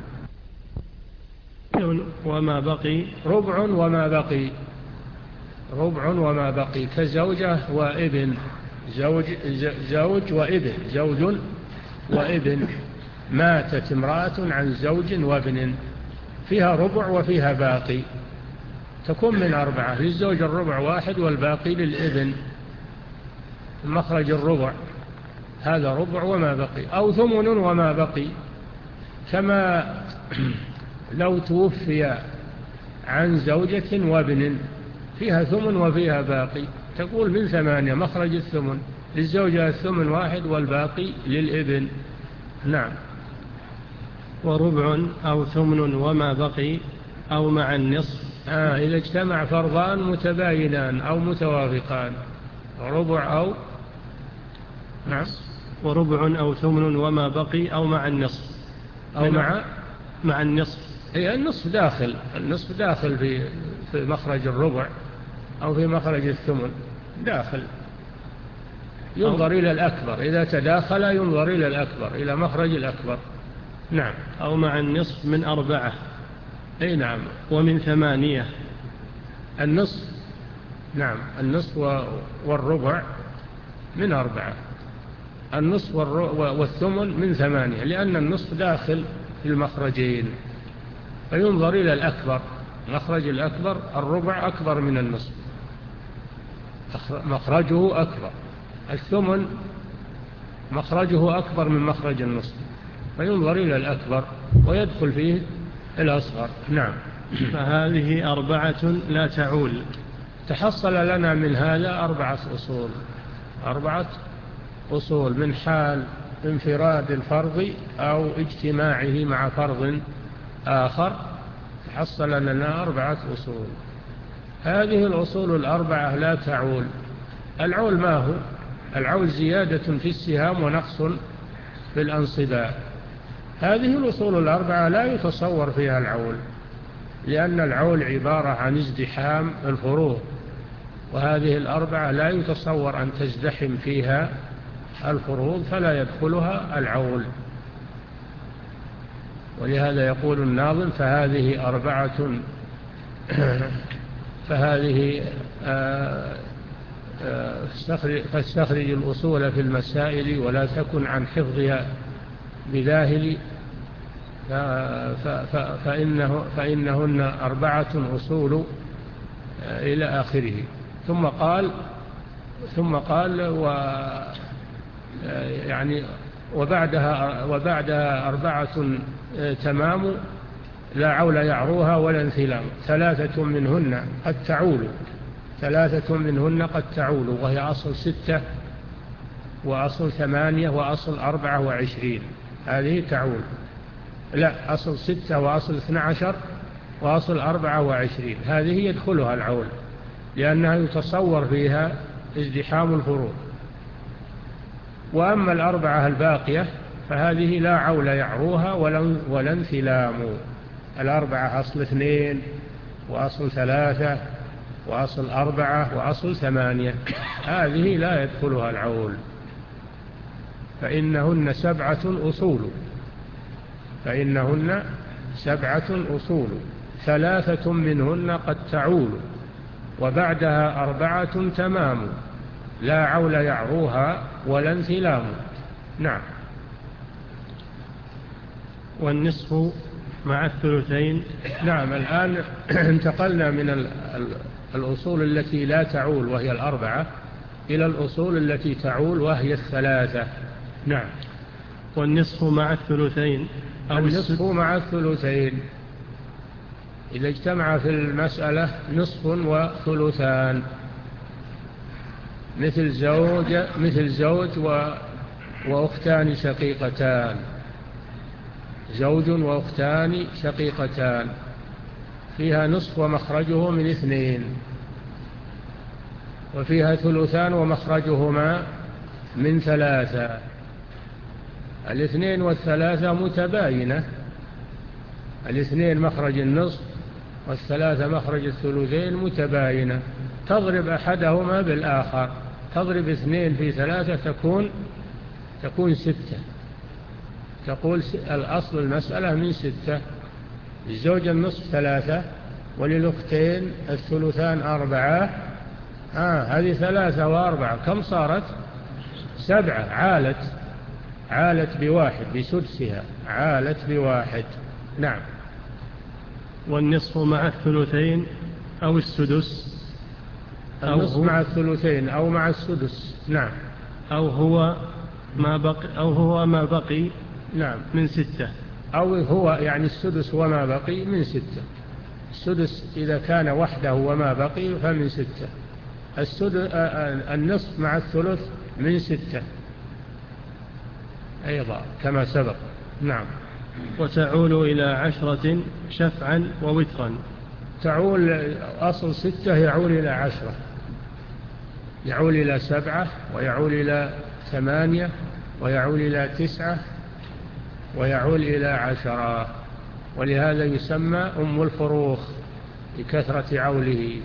وما بقي ربع وما بقي ربع وما بقي كزوجة وابن. زوج زوج وابن زوج وابن ماتت امرأة عن زوج وابن، فيها ربع وفيها باقي، تكون من أربعة: للزوج الربع واحد والباقي للابن. مخرج الربع هذا ربع وما بقي. أو ثمن وما بقي، كما لو توفي عن زوجة وابن، فيها ثمن وفيها باقي، تقول من ثمانية: مخرج الثمن للزوجة الثمن واحد والباقي للابن. نعم. وربع أو ثمن وما بقي أو مع النصف. آه إذا اجتمع فرضان متباينان أو متوافقان، ربع أو نعم وربع أو ثمن وما بقي أو مع النصف. أو مع مع النصف. هي النصف داخل، النصف داخل في في مخرج الربع أو في مخرج الثمن داخل. ينظر إلى الأكبر، إذا تداخل ينظر إلى الأكبر، إلى مخرج الأكبر. نعم. أو مع النصف من أربعة. أي نعم. ومن ثمانية. النصف نعم النصف والربع من أربعة، النصف والثمن من ثمانية، لأن النصف داخل في المخرجين، فينظر إلى الأكبر. مخرج الأكبر الربع أكبر من النصف، مخرجه أكبر. الثمن مخرجه أكبر من مخرج النصف، فينظر إلى الأكبر ويدخل فيه الأصغر. نعم. فهذه أربعة لا تعول. تحصل لنا من هذا أربعة أصول، أربعة أصول من حال انفراد الفرض أو اجتماعه مع فرض آخر، تحصل لنا أربعة أصول. هذه الأصول الأربعة لا تعول. العول ما هو؟ العول زيادة في السهام ونقص في الأنصباء. هذه الأصول الأربعة لا يتصور فيها العول، لأن العول عبارة عن ازدحام الفروض، وهذه الأربعة لا يتصور أن تزدحم فيها الفروض، فلا يدخلها العول. ولهذا يقول الناظم: فهذه أربعة فهذه فاستخرج الأصول في المسائل ولا تكن عن حفظها بذاهل، فإنه فإنهن أربعة أصول إلى آخره. ثم قال ثم قال و يعني وبعدها وبعدها أربعة تمام لا عول يعروها ولا انثلام. ثلاثة منهن قد تعول ثلاثة منهن قد تعول وهي أصل ستة وأصل ثمانية وأصل أربعة وعشرين. هذه تعول. لا، أصل ستة وأصل اثنى عشر وأصل أربعة وعشرين، هذه يدخلها العول لأنها يتصور فيها ازدحام الفروض. وأما الأربعة الباقية فهذه لا عول يعروها ولا انثلام. الأربعة أصل اثنين وأصل ثلاثة وأصل أربعة وأصل ثمانية، هذه لا يدخلها العول، فإنهن سبعة أصول فإنهن سبعة أصول ثلاثة منهن قد تعول وبعدها أربعة تمام لا عول يعروها ولا انثلام. نعم. والنصف مع الثلثين. نعم. الآن انتقلنا من الأصول التي لا تعول وهي الأربعة إلى الأصول التي تعول وهي الثلاثة. نعم. والنصف مع الثلثين. أو النصف مع الثلثين إذا اجتمع في المسألة نصف وثلثان، مثل زوج مثل زوج و وأختان شقيقتان، زوج وأختان شقيقتان فيها نصف ومخرجه من اثنين، وفيها ثلثان ومخرجهما من ثلاثة. الاثنين والثلاثة متباينة، الاثنين مخرج النصف والثلاثة مخرج الثلثين متباينة، تضرب أحدهما بالآخر، تضرب اثنين في ثلاثة تكون تكون ستة. تقول الأصل المسألة من ستة، الزوج النصف ثلاثة وللأختين الثلثان أربعة. آه هذه ثلاثة وأربعة كم صارت؟ سبعة. عالت عالت بواحد بسدسها، عالت بواحد. نعم. والنصف مع الثلثين أو السدس. النصف مع الثلثين أو مع السدس. نعم. أو هو ما بقي أو هو ما بقي. نعم. من ستة. أو هو يعني السدس وما بقي من ستة. السدس إذا كان وحده وما بقي فمن ستة. السدس النصف مع الثلث من ستة أيضا كما سبق. نعم. وتعول إلى عشرة شفعا ووترا. تعول أصل ستة يعول إلى عشرة، يعول إلى سبعة، ويعول إلى ثمانية، ويعول إلى تسعة، ويعول إلى عشرة، ولهذا يسمى أم الفروخ لكثرة عوله.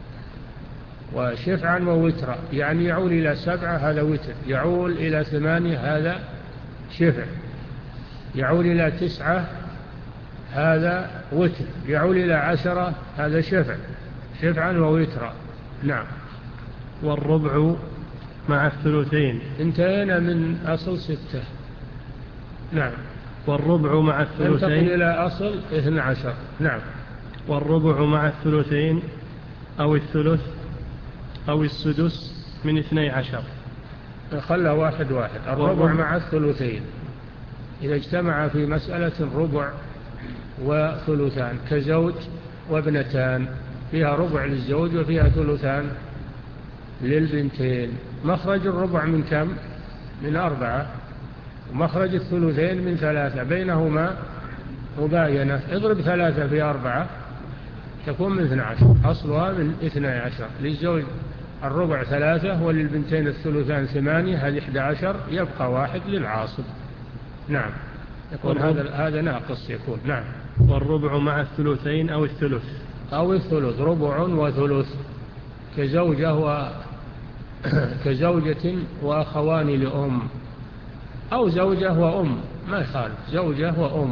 وشفعا ووترا يعني يعول إلى سبعة هذا وتر، يعول إلى ثمانية هذا شفع، يعول إلى تسعة هذا وتر، يعول إلى عشرة هذا شفع، شفعا ووترا. نعم. والربع مع الثلثين. انتهينا من أصل ستة. نعم. والربع مع الثلثين. ننتقل إلى أصل اثنى عشر. نعم. والربع مع الثلثين أو الثلث أو السدس من اثني عشر. خلى واحد واحد. الربع مع الثلثين إذا اجتمع في مسألة ربع وثلثان كزوج وابنتان، فيها ربع للزوج وفيها ثلثان للبنتين. مخرج الربع من كم؟ من أربعة، ومخرج الثلثين من ثلاثة، بينهما مباينة. اضرب ثلاثة في أربعة تكون من اثنى عشر، أصلها من اثنى عشر. للزوج الربع ثلاثة وللبنتين الثلثان ثمانية، هذه إحدى عشر، يبقى واحد للعاصب. نعم. يكون هذا هذا ناقص يكون. نعم. والربع مع الثلثين أو الثلث أو الثلث، ربع وثلث كزوجة و كزوجة وأخوان لأم، أو زوجة وأم، ما يخالف، زوجة وأم،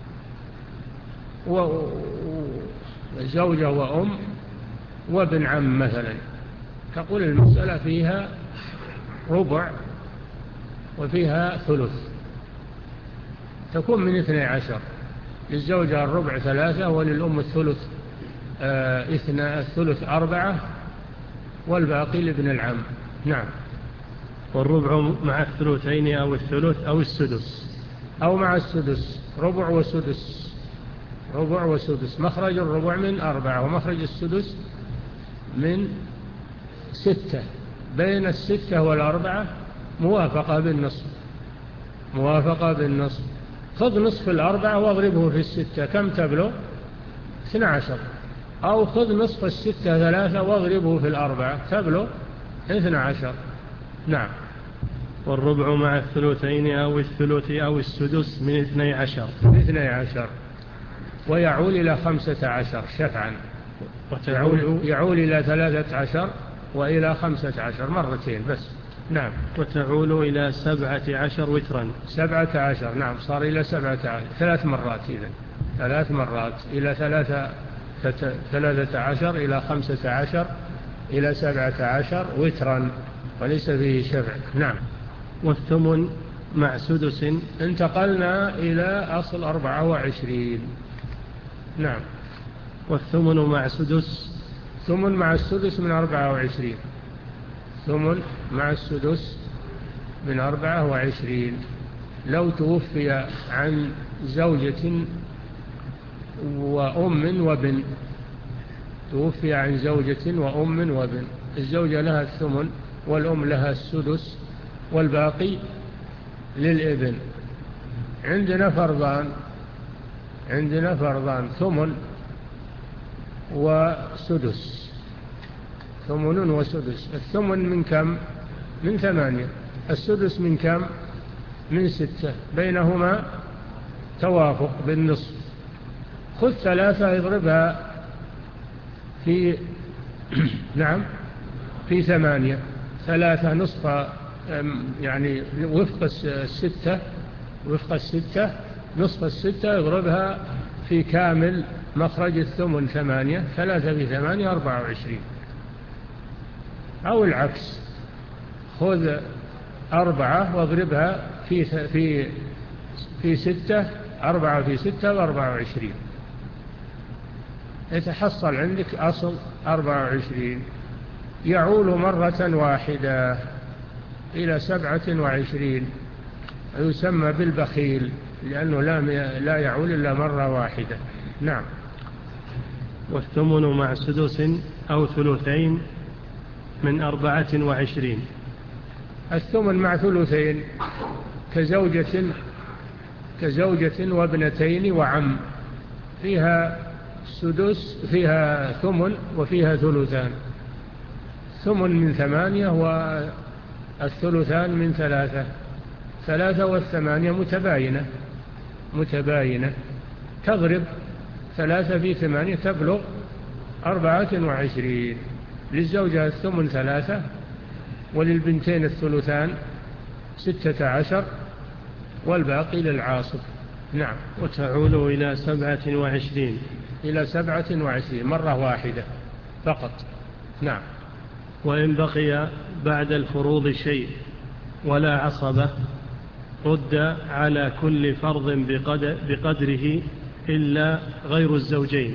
وزوجة وأم وابن عم مثلا. تقول المسألة فيها ربع وفيها ثلث، تكون من اثني عشر. للزوجة الربع ثلاثة، وللأم الثلث آه اثنى الثلث أربعة، والباقي لابن العم. نعم. والربع مع الثلثين أو الثلث أو السدس. أو مع السدس، ربع وسدس، ربع وسدس. مخرج الربع من أربعة، ومخرج السدس من ستة، بين الستة والأربعة موافقة بالنصف، موافقة بالنصف. خذ نصف الأربعة واضربه في الستة، كم تبلغ؟ اثنى عشر. أو خذ نصف الستة ثلاثة واضربه في الأربعة، تبلغ اثنى عشر. نعم. والربع مع الثلثين أو الثلث أو السدس من اثني عشر. اثني عشر. ويعول إلى خمسة عشر شفعا. يعول, يعول إلى ثلاثة عشر وإلى خمسة عشر مرتين بس. نعم. وتعول إلى سبعة عشر وترا. سبعة عشر. نعم. صار إلى سبعة عشر ثلاث مرات إذن، ثلاث مرات إلى ثلاثة ثلاثة عشر إلى خمسة عشر إلى سبعة عشر وترا، وليس فيه شفع. نعم. والثمن مع سدس. انتقلنا إلى أصل أربعة وعشرين. نعم. والثمن مع سدس. ثمن مع السدس من أربعة وعشرين. ثمن مع السدس من أربعة وعشرين. لو توفي عن زوجة وأم وبن، توفي عن زوجة وأم وبن، الزوجة لها الثمن والأم لها السدس والباقي للابن. عندنا فرضان، عندنا فرضان ثمن وسدس، ثمن وسدس. الثمن من كم؟ من ثمانية. السدس من كم؟ من ستة، بينهما توافق بالنصف. خذ ثلاثة اضربها في نعم في ثمانية. ثلاثة نصف يعني وفق الستة، وفق الستة نصف الستة اضربها في كامل مخرج الثمن ثمانية. ثلاثة في ثمانية أربعة وعشرين. أو العكس، خذ أربعة واضربها في في في ستة، أربعة في ستة وأربعة وعشرين، يتحصل عندك أصل أربعة وعشرين. يعول مرة واحدة إلى سبعة وعشرين، يسمى بالبخيل لأنه لا يعول إلا مرة واحدة. نعم. والثمن مع سدس أو ثلثين من أربعة وعشرين. الثمن مع ثلثين كزوجة كزوجة وابنتين وعم، فيها سدس، فيها ثمن وفيها ثلثان، ثمن من ثمانية والثلثان من ثلاثة، ثلاثة والثمانية متباينة متباينة تضرب ثلاثة في ثمانية تبلغ أربعة وعشرين. للزوجة الثمن ثلاثة، وللبنتين الثلثان ستة عشر، والباقي للعاصب. نعم. وتعود إلى سبعة وعشرين إلى سبعة وعشرين مرة واحدة فقط. نعم. وإن بقي بعد الفروض شيء ولا عصبة رد على كل فرض بقدر بقدره إلا غير الزوجين.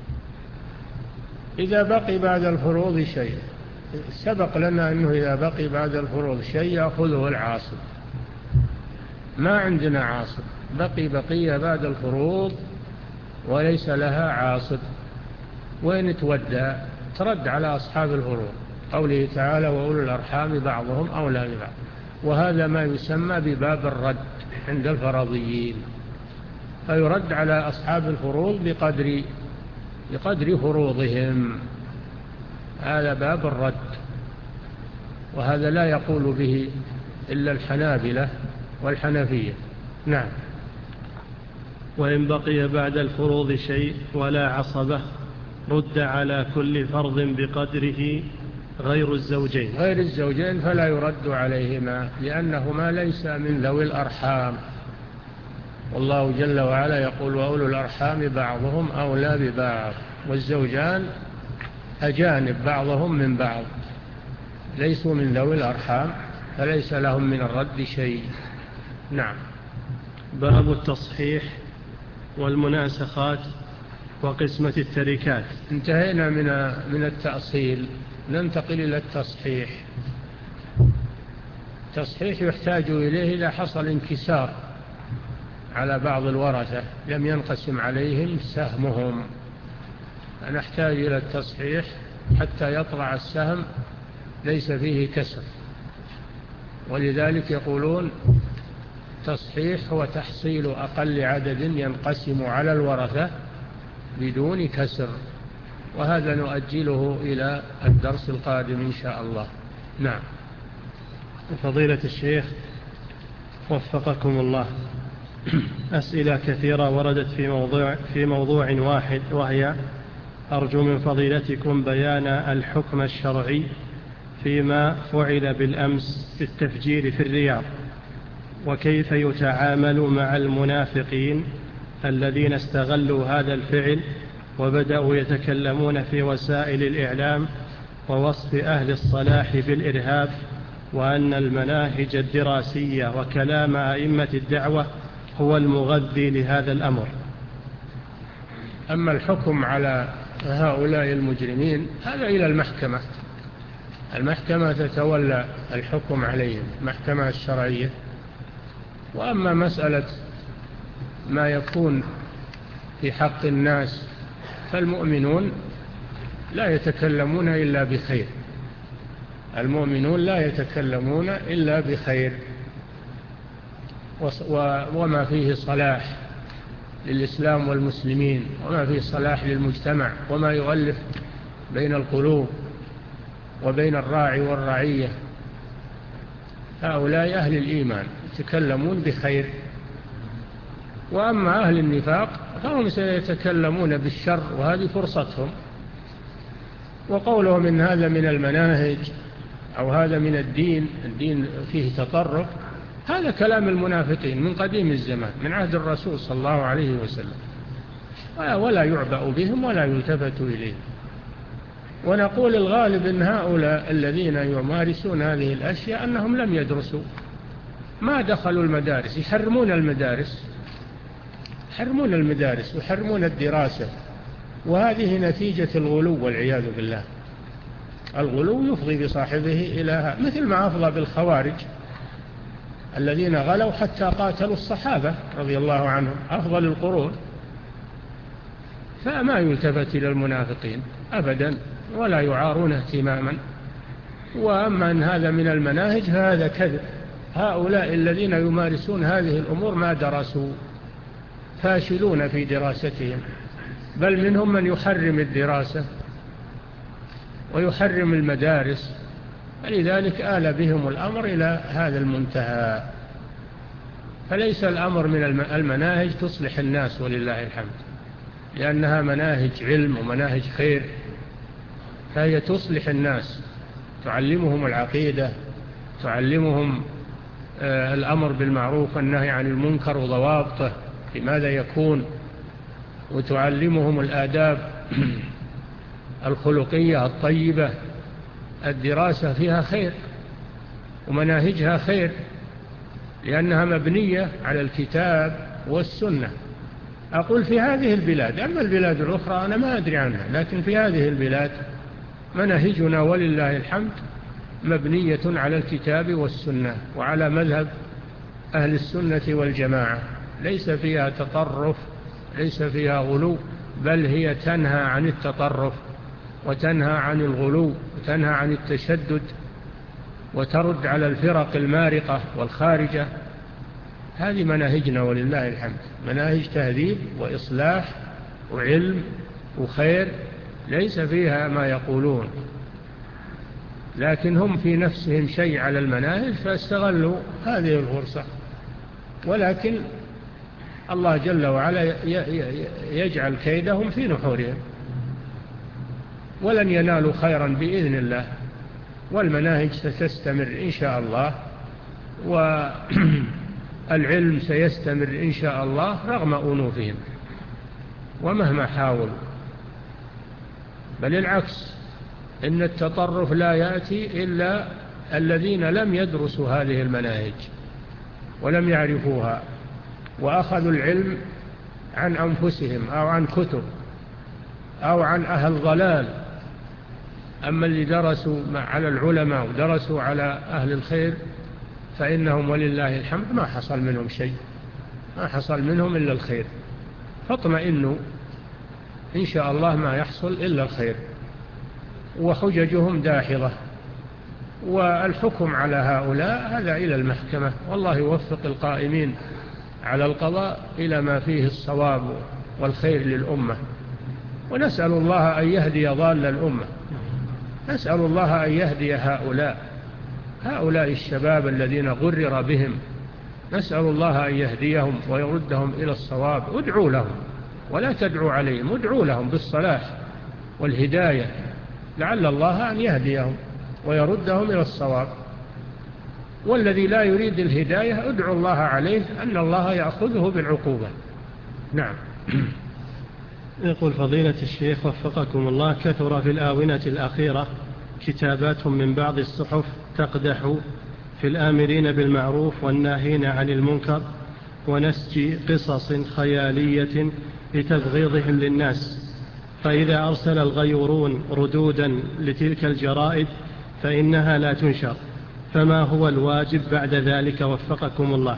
إذا بقي بعد الفروض شيء، سبق لنا أنه إذا بقي بعد الفروض شيء يأخذه العاصب. ما عندنا عاصب، بقي بقية بعد الفروض وليس لها عاصب، وين تودى؟ ترد على أصحاب الفروض، قوله تعالى وأولو الأرحام بعضهم أولى ببعض، وهذا ما يسمى بباب الرد عند الفرضيين، فيرد على أصحاب الفروض بقدر بقدر فروضهم، هذا باب الرد، وهذا لا يقول به إلا الحنابلة والحنفية. نعم. وإن بقي بعد الفروض شيء ولا عصبة رد على كل فرض بقدره غير الزوجين. غير الزوجين فلا يرد عليهما، لأنهما ليس من ذوي الأرحام، والله جل وعلا يقول وأولو الأرحام بعضهم أولى ببعض، والزوجان أجانب بعضهم من بعض، ليسوا من ذوي الأرحام، فليس لهم من الرد شيء. نعم. باب التصحيح والمناسخات وقسمة التركات. انتهينا من من التأصيل، ننتقل إلى التصحيح. التصحيح يحتاج إليه إذا حصل انكسار على بعض الورثة لم ينقسم عليهم سهمهم، نحتاج إلى التصحيح حتى يطلع السهم ليس فيه كسر، ولذلك يقولون تصحيح هو تحصيل أقل عدد ينقسم على الورثة بدون كسر، وهذا نؤجله إلى الدرس القادم إن شاء الله. نعم. فضيلة الشيخ وفقكم الله، أسئلة كثيرة وردت في موضوع, في موضوع واحد، وهي أرجو من فضيلتكم بيان الحكم الشرعي فيما فعل بالأمس في التفجير في الرياض، وكيف يتعامل مع المنافقين الذين استغلوا هذا الفعل وبدأوا يتكلمون في وسائل الإعلام ووصف أهل الصلاح بالإرهاب، وأن المناهج الدراسية وكلام أئمة الدعوة هو المغذي لهذا الأمر. أما الحكم على هؤلاء المجرمين هذا إلى المحكمة، المحكمة تتولى الحكم عليهم، المحكمة الشرعية. وأما مسألة ما يكون في حق الناس فالمؤمنون لا يتكلمون إلا بخير، المؤمنون لا يتكلمون إلا بخير، وما فيه صلاح للإسلام والمسلمين، وما فيه صلاح للمجتمع، وما يؤلف بين القلوب وبين الراعي والرعية، هؤلاء أهل الإيمان يتكلمون بخير. وأما أهل النفاق فهم سيتكلمون بالشر، وهذه فرصتهم. وقولهم إن هذا من المناهج أو هذا من الدين، الدين فيه تطرف، هذا كلام المنافقين من قديم الزمان من عهد الرسول صلى الله عليه وسلم، ولا يعبأ بهم ولا يلتفت إليهم. ونقول الغالب إن هؤلاء الذين يمارسون هذه الأشياء أنهم لم يدرسوا، ما دخلوا المدارس، يحرمون المدارس يحرمون المدارس ويحرمون الدراسة، وهذه نتيجة الغلو والعياذ بالله. الغلو يفضي بصاحبه إلى مثل ما أفضى بالخوارج الذين غلوا حتى قاتلوا الصحابة رضي الله عنهم أفضل القرون. فما يلتفت إلى المنافقين أبدا ولا يعارون اهتماما. وأما أن هذا من المناهج فهذا كذب. هؤلاء الذين يمارسون هذه الأمور ما درسوا، فاشلون في دراستهم، بل منهم من يحرم الدراسة ويحرم المدارس، فلذلك آل بهم الأمر إلى هذا المنتهى. فليس الأمر من المناهج تصلح الناس ولله الحمد، لأنها مناهج علم ومناهج خير، فهي تصلح الناس، تعلمهم العقيدة، تعلمهم الأمر بالمعروف والنهي عن المنكر وضوابطه لماذا يكون، وتعلمهم الآداب الخلقية الطيبة. الدراسة فيها خير ومناهجها خير، لأنها مبنية على الكتاب والسنة. أقول في هذه البلاد، أما البلاد الأخرى أنا ما أدري عنها، لكن في هذه البلاد مناهجنا ولله الحمد مبنية على الكتاب والسنة وعلى مذهب أهل السنة والجماعة، ليس فيها تطرف، ليس فيها غلو، بل هي تنهى عن التطرف وتنهى عن الغلو وتنهى عن التشدد وترد على الفرق المارقة والخارجة. هذه مناهجنا ولله الحمد، مناهج تهذيب وإصلاح وعلم وخير، ليس فيها ما يقولون، لكن هم في نفسهم شيء على المناهج فاستغلوا هذه الفرصة. ولكن الله جل وعلا يجعل كيدهم في نحورهم، ولن ينالوا خيرا بإذن الله، والمناهج ستستمر إن شاء الله، والعلم سيستمر إن شاء الله رغم أنوفهم ومهما حاولوا. بل العكس، إن التطرف لا يأتي إلا الذين لم يدرسوا هذه المناهج ولم يعرفوها وأخذوا العلم عن أنفسهم أو عن كتب أو عن أهل ضلال. أما اللي درسوا على العلماء ودرسوا على أهل الخير فإنهم ولله الحمد ما حصل منهم شيء، ما حصل منهم إلا الخير، فاطمئنوا إن شاء الله ما يحصل إلا الخير، وحججهم داحضة. والحكم على هؤلاء هذا إلى المحكمة، والله يوفق القائمين على القضاء إلى ما فيه الصواب والخير للأمة. ونسأل الله أن يهدي ضال الأمة، نسأل الله أن يهدي هؤلاء هؤلاء الشباب الذين غرر بهم، نسأل الله أن يهديهم ويردهم إلى الصواب. ادعوا لهم ولا تدعوا عليهم، ادعوا لهم بالصلاح والهداية، لعل الله أن يهديهم ويردهم إلى الصواب. والذي لا يريد الهداية ادعوا الله عليه أن الله يأخذه بالعقوبة. نعم. يقول فضيلة الشيخ وفقكم الله، كثر في الآونة الأخيرة كتابات من بعض الصحف تقدح في الآمرين بالمعروف والناهين عن المنكر ونسج قصص خيالية لتبغيضهم للناس، فإذا أرسل الغيورون ردودا لتلك الجرائد فإنها لا تنشر، فما هو الواجب بعد ذلك وفقكم الله؟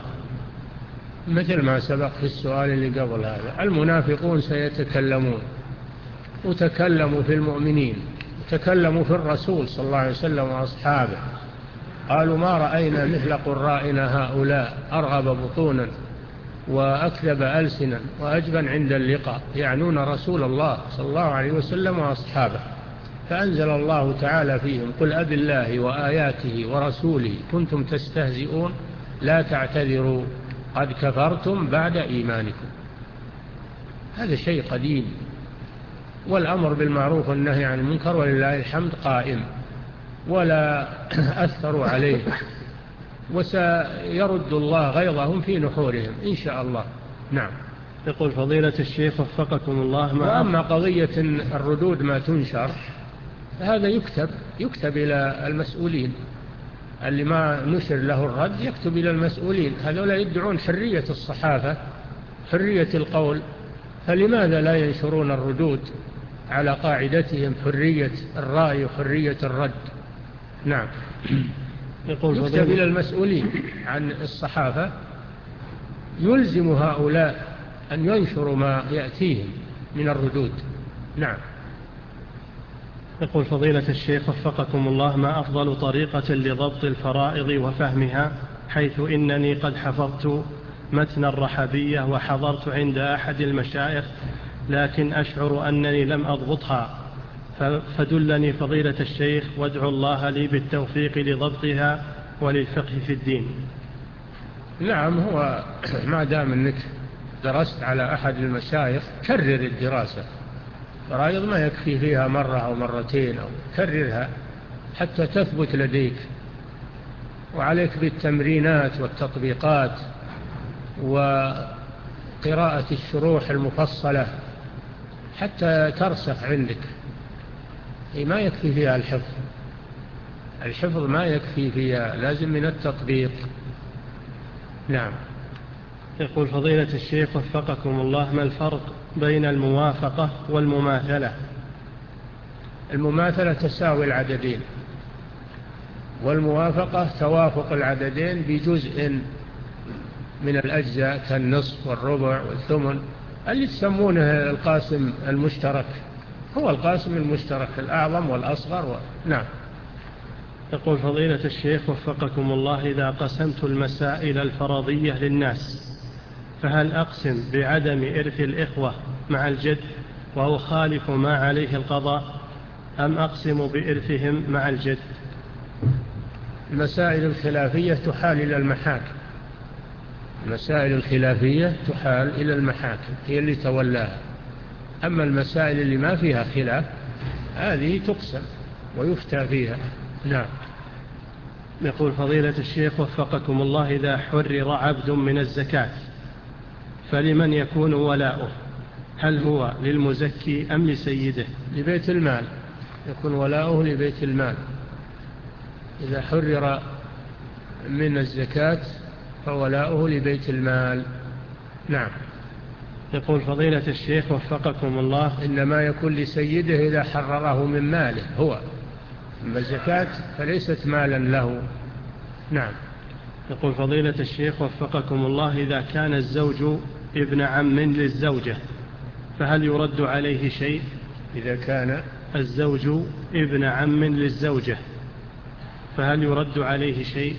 مثل ما سبق في السؤال اللي قبل هذا، المنافقون سيتكلمون، وتكلموا في المؤمنين، وتكلموا في الرسول صلى الله عليه وسلم وأصحابه، قالوا ما رأينا مثل قرائنا هؤلاء، أرغب بطونا وأكذب ألسنا وأجبن عند اللقاء، يعنون رسول الله صلى الله عليه وسلم وأصحابه. فأنزل الله تعالى فيهم قل أب الله وآياته ورسوله كنتم تستهزئون لا تعتذروا قد كفرتم بعد إيمانكم. هذا شيء قديم، والأمر بالمعروف والنهي عن المنكر ولله الحمد قائم ولا أثروا عليه، وسيرد الله غيظهم في نحورهم إن شاء الله. نعم. يقول فضيلة الشيخ وفقكم الله، وأما قضية الردود ما تنشر هذا يكتب يكتب إلى المسؤولين، اللي ما نشر له الرد يكتب إلى المسؤولين. هذولا يدعون حرية الصحافة، حرية القول، فلماذا لا ينشرون الردود على قاعدتهم حرية الرأي وحرية الرد؟ نعم. يقول يكتب إلى المسؤولين عن الصحافة، يلزم هؤلاء أن ينشروا ما يأتيهم من الردود. نعم. يقول فضيلة الشيخ وفقكم الله: ما أفضل طريقة لضبط الفرائض وفهمها، حيث إنني قد حفظت متن الرحبية وحضرت عند أحد المشايخ، لكن أشعر أنني لم أضبطها، فدلني فضيلة الشيخ وادعو الله لي بالتوفيق لضبطها وللفقه في الدين. نعم، هو ما دام أنك درست على أحد المشايخ كرر الدراسة. فرائض ما يكفي فيها مرة أو مرتين، أو كررها حتى تثبت لديك. وعليك بالتمرينات والتطبيقات وقراءة الشروح المفصلة حتى ترسخ عندك. ما يكفي فيها الحفظ، الحفظ ما يكفي فيها، لازم من التطبيق. نعم. يقول فضيلة الشيخ وفقكم الله: ما الفرق بين الموافقة والمماثلة؟ المماثلة تساوي العددين، والموافقة توافق العددين بجزء من الأجزاء كالنصف والربع والثمن، اللي تسمونه القاسم المشترك. هو القاسم المشترك الأعظم والأصغر و... نعم. يقول فضيلة الشيخ وفقكم الله: إذا قسمت المسائل الفرضية للناس، فهل أقسم بعدم إرث الإخوة مع الجد وأخالف ما عليه القضاء، أم أقسم بإرثهم مع الجد؟ المسائل الخلافية تحال إلى المحاكم. المسائل الخلافية تحال إلى المحاكم، هي اللي تولاها. أما المسائل اللي ما فيها خلاف هذه تقسم ويفتى فيها. نعم. يقول فضيلة الشيخ وفقكم الله: إذا حرر عبد من الزكاة فلمن يكون ولاؤه؟ هل هو للمزكي أم لسيده؟ لبيت المال، يكون ولاؤه لبيت المال. إذا حرر من الزكاة فولاؤه لبيت المال. نعم. يقول فضيلة الشيخ وفقكم الله: إنما يكون لسيده إذا حرره من ماله هو، أما الزكاة فليست مالا له. نعم. يقول فضيلة الشيخ وفقكم الله: إذا كان الزوج ابن عم للزوجة فهل يرد عليه شيء؟ إذا كان الزوج ابن عم للزوجة فهل يرد عليه شيء؟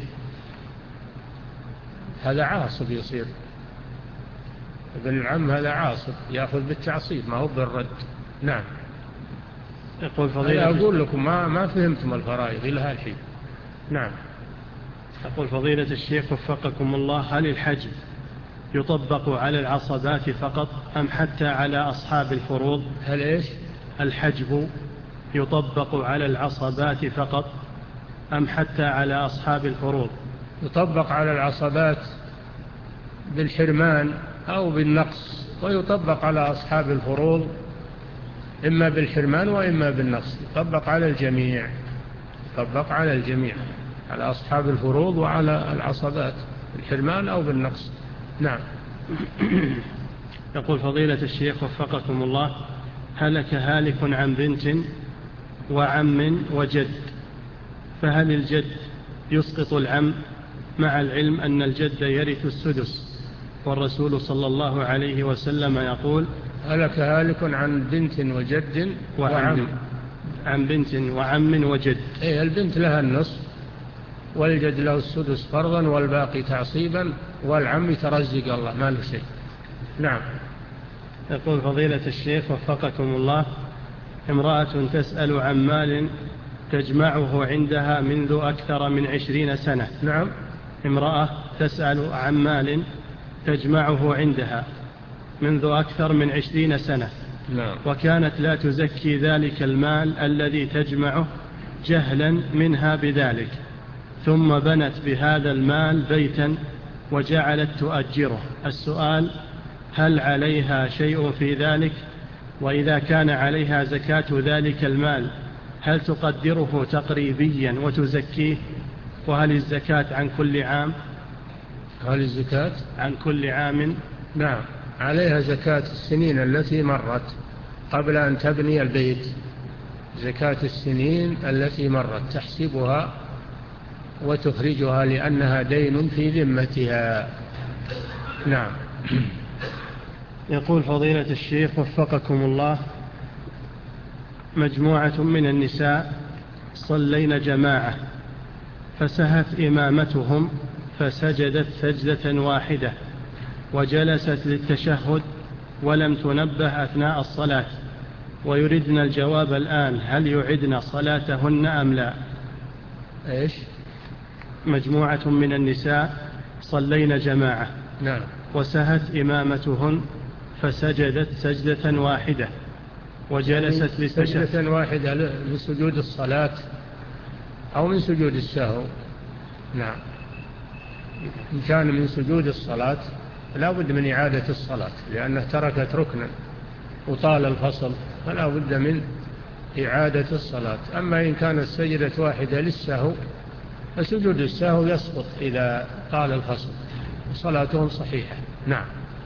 هذا عاصب يصير. ابن العم هذا عاصب، يأخذ بالتعصيب ما هو بالرد. نعم. يقول فضيلة أنا أقول لكم ما, ما فهمتم الفرائض إلى هالحين. نعم. يقول فضيلة الشيخ وفقكم الله: هل الحجب يطبق على العصبات فقط أم حتى على أصحاب الفروض؟ هل إيش؟ الحجب يطبق على العصبات فقط أم حتى على أصحاب الفروض؟ يطبق على العصبات بالحرمان أو بالنقص، ويطبق على أصحاب الفروض إما بالحرمان وإما بالنقص. يطبق على الجميع، يطبق على الجميع، على أصحاب الفروض وعلى العصبات بالحرمان أو بالنقص. نعم. يقول فضيلة الشيخ وفقكم الله: هلك هالك عن بنت وعم وجد، فهل الجد يسقط العم، مع العلم أن الجد يرث السدس، والرسول صلى الله عليه وسلم يقول: هلك هالك عن بنت وجد وعم. عن بنت وعم وجد. إيه، البنت لها النصف، والجد له السدس فرضا والباقي تعصيبا، والعم يترزق الله ما له شيء. نعم. يقول فضيلة الشيخ وفقكم الله: امرأة تسأل عن مال تجمعه عندها منذ أكثر من عشرين سنة. نعم. امرأة تسأل عن مال تجمعه عندها منذ أكثر من عشرين سنة. نعم. وكانت لا تزكي ذلك المال الذي تجمعه جهلا منها بذلك، ثم بنت بهذا المال بيتا وجعلت تؤجره. السؤال: هل عليها شيء في ذلك؟ وإذا كان عليها زكاة ذلك المال هل تقدره تقريبيا وتزكيه؟ وهل الزكاة عن كل عام؟ هل الزكاة عن كل عام؟ نعم، عليها زكاة السنين التي مرت قبل أن تبني البيت. زكاة السنين التي مرت تحسبها وتخرجها لأنها دين في ذمتها. نعم. يقول فضيلة الشيخ وفقكم الله: مجموعة من النساء صلين جماعة فسهت إمامتهم فسجدت سجدة واحدة وجلست للتشهد ولم تنبه أثناء الصلاة ويردن الجواب الآن، هل يعدن صلاتهن أم لا؟ إيش؟ مجموعة من النساء صلين جماعة نعم. وسهت إمامتهن فسجدت سجدة واحدة وجلست يعني للتشهد. سجدة واحدة لسجود الصلاة أو من سجود السهو. نعم. إن كان من سجود الصلاة لا بد من إعادة الصلاة لأنه تركت ركنا وطال الفصل، فلا بد من إعادة الصلاة. أما إن كانت سجدة واحدة للسهو فسجود السهو يسقط إذا طال الفصل وصلاتهم صحيحة. نعم.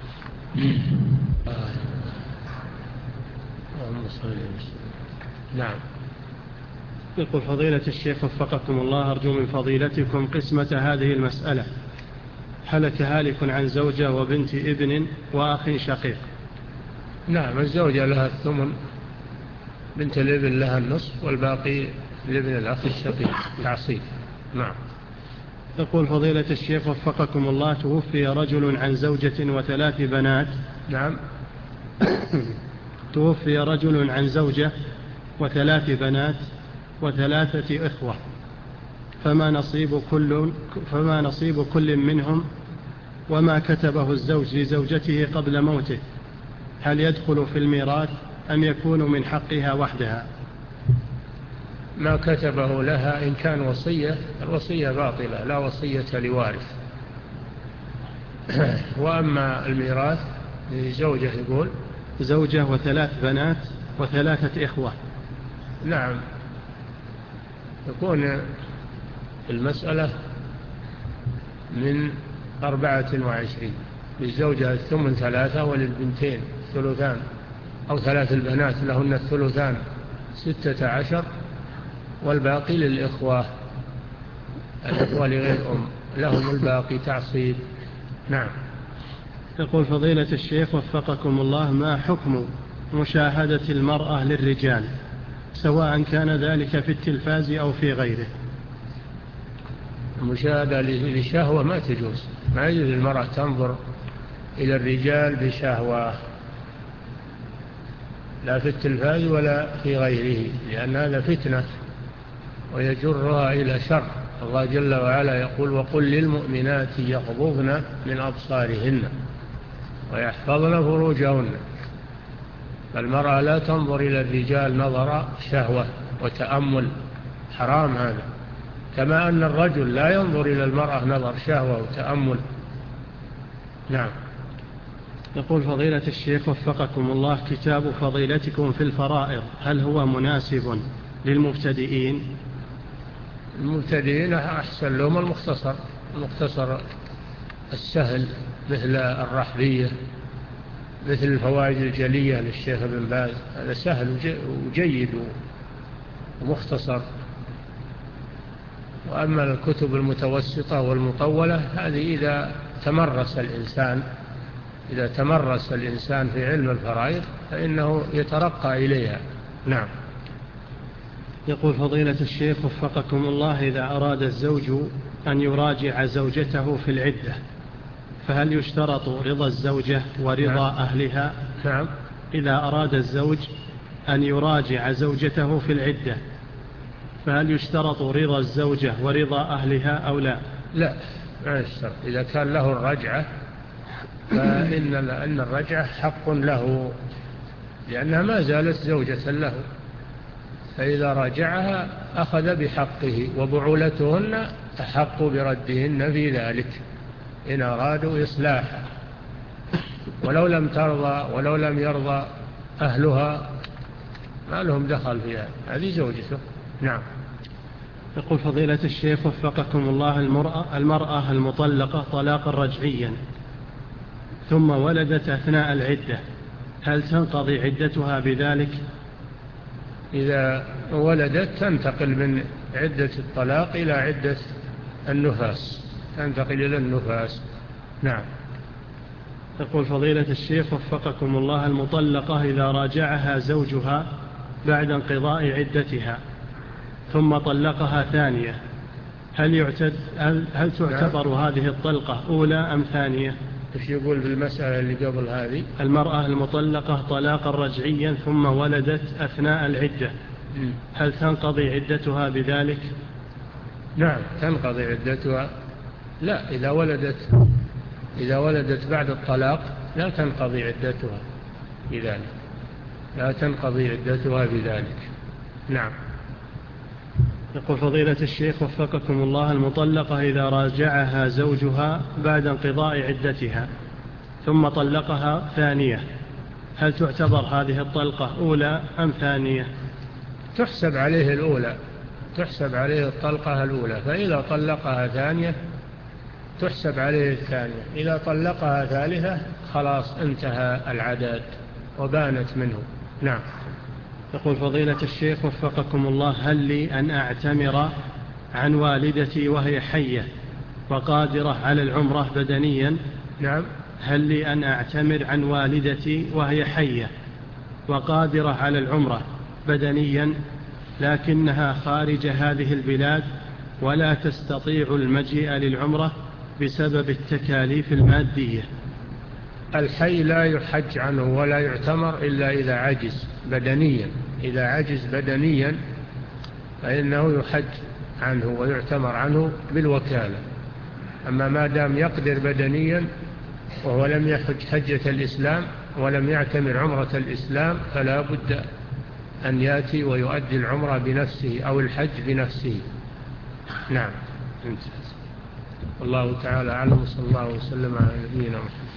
نعم. يقول فضيلة الشيخ وفقكم الله، أرجو من فضيلتكم قسمة هذه المسألة. هلك هالك عن زوجة وبنت ابن وأخ شقيق. نعم. الزوجة لها الثمن، بنت الابن لها النصف، والباقي لابن الأخ الشقيق تعصيب. نعم. يقول فضيلة الشيخ وفقكم الله، توفي رجل عن زوجة وثلاث بنات. نعم. توفي رجل عن زوجة وثلاث بنات وثلاثة إخوة، فما نصيب كل, فما نصيب كل منهم وما كتبه الزوج لزوجته قبل موته، هل يدخل في الميراث أم يكون من حقها وحدها؟ ما كتبه لها إن كان وصية، الوصية باطلة لا وصية لوارث. وأما الميراث لزوجة، يقول زوجة وثلاث بنات وثلاثة إخوة. نعم. تكون المسألة من أربعة وعشرين، للزوجة الثمن ثلاثة وللبنتين ثلثان، أو ثلاث البنات لهن الثلثان ستة عشر، والباقي للإخوة، الإخوة لغير أم لهم الباقي تعصيب. نعم. يقول فضيلة الشيخ وفقكم الله، ما حكم مشاهدة المرأة للرجال سواء كان ذلك في التلفاز أو في غيره؟ المشاهدة لشهوة ما تجوز، ما يجوز المرأة تنظر إلى الرجال بشهوة لا في التلفاز ولا في غيره، لأن هذا فتنة ويجرها إلى شر. الله جل وعلا يقول: وقل للمؤمنات يغضضن من أبصارهن ويحفظن فروجهن. فالمرأة لا تنظر إلى الرجال نظر شهوة وتأمل، حرام هذا، كما أن الرجل لا ينظر إلى المرأة نظر شهوة وتأمل. نعم. يقول فضيلة الشيخ وفقكم الله، كتاب فضيلتكم في الفرائض هل هو مناسب للمبتدئين؟ المبتدئين أحسن لهم المختصر، المختصر السهل مثل الرحبية، مثل الفوائد الجلية للشيخ ابن باز، هذا سهل وجيد ومختصر. وأما الكتب المتوسطة والمطولة هذه إذا تمرس الإنسان إذا تمرس الإنسان في علم الفرائض فإنه يترقى إليها. نعم. يقول فضيلة الشيخ وفقكم الله، إذا أراد الزوج أن يراجع زوجته في العدة فهل يشترط رضا الزوجة ورضا نعم. أهلها؟ نعم. إذا أراد الزوج أن يراجع زوجته في العدة فهل يشترط رضا الزوجة ورضا أهلها أو لا؟ لا، ما يشترط. إذا كان له الرجعة فإن أن الرجعة حق له، لأنها ما زالت زوجة له، فإذا راجعها أخذ بحقه، وبعولتهن أحق بردهن في ذلك إن أرادوا إصلاحا، ولو لم ترضى ولو لم يرضى أهلها ما لهم دخل فيها، هذه زوجته. نعم. يقول فضيلة الشيخ وفقكم الله، المرأة, المرأة المطلقة طلاقا رجعيا ثم ولدت أثناء العدة هل تنقضي عدتها بذلك؟ إذا ولدت تنتقل من عدة الطلاق إلى عدة النفاس، تنتقل إلى النفاس. نعم. يقول فضيلة الشيخ وفقكم الله، المطلقة إذا راجعها زوجها بعد انقضاء عدتها ثم طلقها ثانية، هل, يعتد هل, هل تعتبر نعم. هذه الطلقة أولى أم ثانية؟ إيش يقول بالمسألة اللي قبل هذه؟ المرأة المطلقة طلاقا رجعيا ثم ولدت أثناء العدة، هل تنقضي عدتها بذلك؟ نعم تنقضي عدتها. لا، إذا ولدت إذا ولدت بعد الطلاق لا تنقضي عدتها بذلك، لا تنقضي عدتها بذلك. نعم. يقول فضيلة الشيخ وفقكم الله، المطلقة إذا راجعها زوجها بعد انقضاء عدتها ثم طلقها ثانية، هل تعتبر هذه الطلقة أولى أم ثانية؟ تحسب عليه الأولى، تحسب عليه الطلقة الأولى، فإذا طلقها ثانية تحسب عليه الثانية، إذا طلقها ثالثة خلاص انتهى العدد وبانت منه. نعم. يقول فضيلة الشيخ وفقكم الله، هل لي أن أعتمر عن والدتي وهي حية وقادرة على العمرة بدنيا؟ نعم. هل لي أن أعتمر عن والدتي وهي حية وقادرة على العمرة بدنيا لكنها خارج هذه البلاد ولا تستطيع المجيء للعمرة بسبب التكاليف المادية؟ الحي لا يحج عنه ولا يعتمر إلا إذا عجز بدنيا، إذا عجز بدنيا فإنه يحج عنه ويعتمر عنه بالوكالة. أما ما دام يقدر بدنيا وهو لم يحج حجة الإسلام ولم يعتمر عمرة الإسلام فلا بد أن يأتي ويؤدي العمرة بنفسه أو الحج بنفسه. نعم. الله تعالى أعلم، صلى الله وسلم على نبينا محمد.